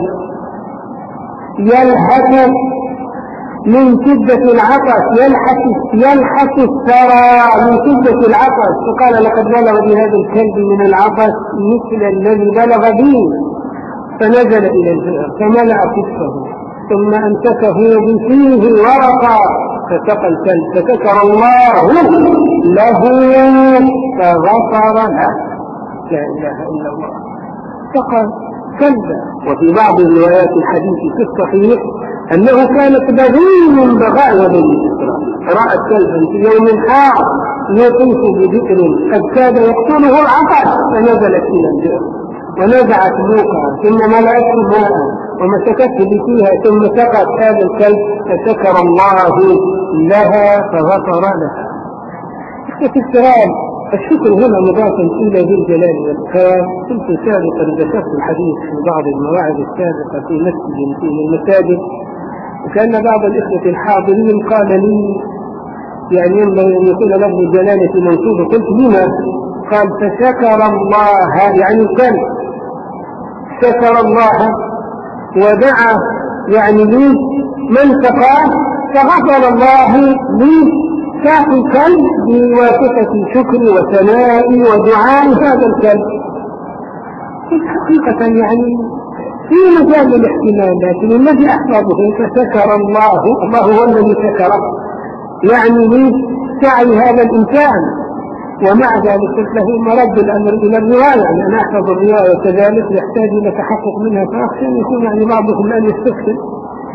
يلحس من شدة العطش يلحس يلحس الثرى من شدة العطش فقال لقد بلغ بهذا الكلب من العطش مثل الذي بلغ به فنزل إلى البئر فملأ كفه ثم أمسكه بفيه ورقا فسقى الكلب فشكر الله له فغفر له. لا إله إلا الله. سقى كلبا. وفي بعض الروايات الحديث في الصحيح أنه كانت بغي من بغايا بني إسرائيل رأت كلبا في يوم حار يطوف ببئر قد كاد يقتله العطش فنزلت إلى البئر ونزعت بوقها ثم ملأته ماء ومسكته بفيها ثم سقت هذا الكلب فشكر الله لها فغفر لها. في الكرام الشكر هنا مضاف إلى ذي الجلال والإكرام. كنت سابقا ذكرت الحديث في بعض المواعظ السابقة في مسجد في المساجد وكان بعض الإخوة الحاضرين قال لي يعني ينبغي أن يكون لفظ الجلالة منصوبة. قلت لما؟ قال فشكر الله يعني الكلب شكر الله ودعا يعني لي من سقاه فغفر الله لي ساقي الكلب بواسطة شكري وثنائي ودعاء هذا الكلب. حقيقة يعني في مجال الاحتمال لكن الذي أحفظه فشكر الله الله هو الذي شكره يعني لي سعي هذا الإنسان ومع ذلك له مرد الأمر إلى الرواية يعني أنا أحفظ الرواية كذلك يحتاج إلى تحقق منها فأخشى أن يكون يعني بعضهم الآن يستفسر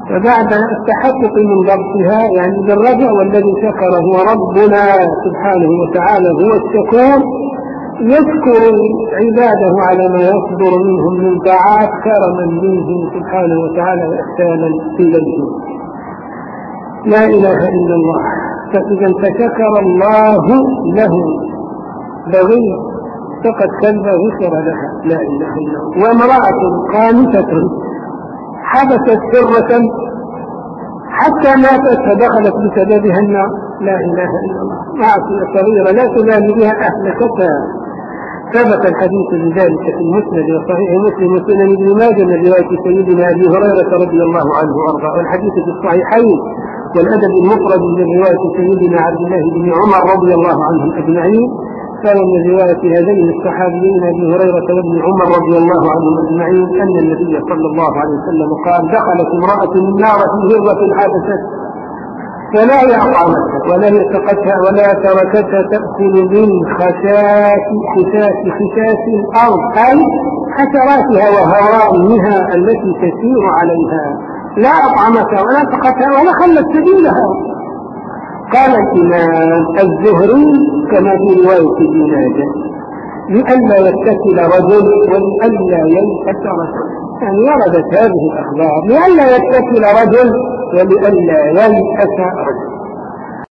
فبعد التحقق من ضبطها يعني بالرجع، والذي شكر هو ربنا سبحانه وتعالى هو الشكور، يشكر عباده على ما يصدر منهم من طاعات كرما منه سبحانه وتعالى وإحسانا إليهم. لا إله إلا الله. فإذا فشكر الله له بغي فقد كذب غفر لها. لا إله إلا الله. وامرأة قانتة حبست سرة حتى ماتت فدخلت بسببها النار. لا إله إلا الله. معصية صغيرة لا تبالي بها أهلكتها. ثبت الحديث بذلك في المسند وصحيح مسلم وسنن ابن ماجه من رواية سيدنا أبي هريرة رضي الله عنه وأرضاه، والحديث في الصحيحين والأدب المفرد من رواية سيدنا عبد الله بن عمر رضي الله عنهم أجمعين. كان من رواية هذين الصحابيين أبي هريرة وابن عمر رضي الله عنهم أجمعين أن النبي صلى الله عليه وسلم قال: دخلت امرأة النار في هرة حادثت فلا يعطمتها ولا يتقتها ولا تركتها تأكل من خشاش خشاش خشاش الأرض، أي حشراتها وهوامها التي تسير عليها، لا أطعمتها ولا تقتها ولا خلت سبيلها. قال الإمام الزهري كما في رواية ابن ماجه: لئلا يتكل رجل ولئلا ييأس رجل. يعني وردت هذه الأخبار لئلا يتكل رجل ولئلا ييأس رجل.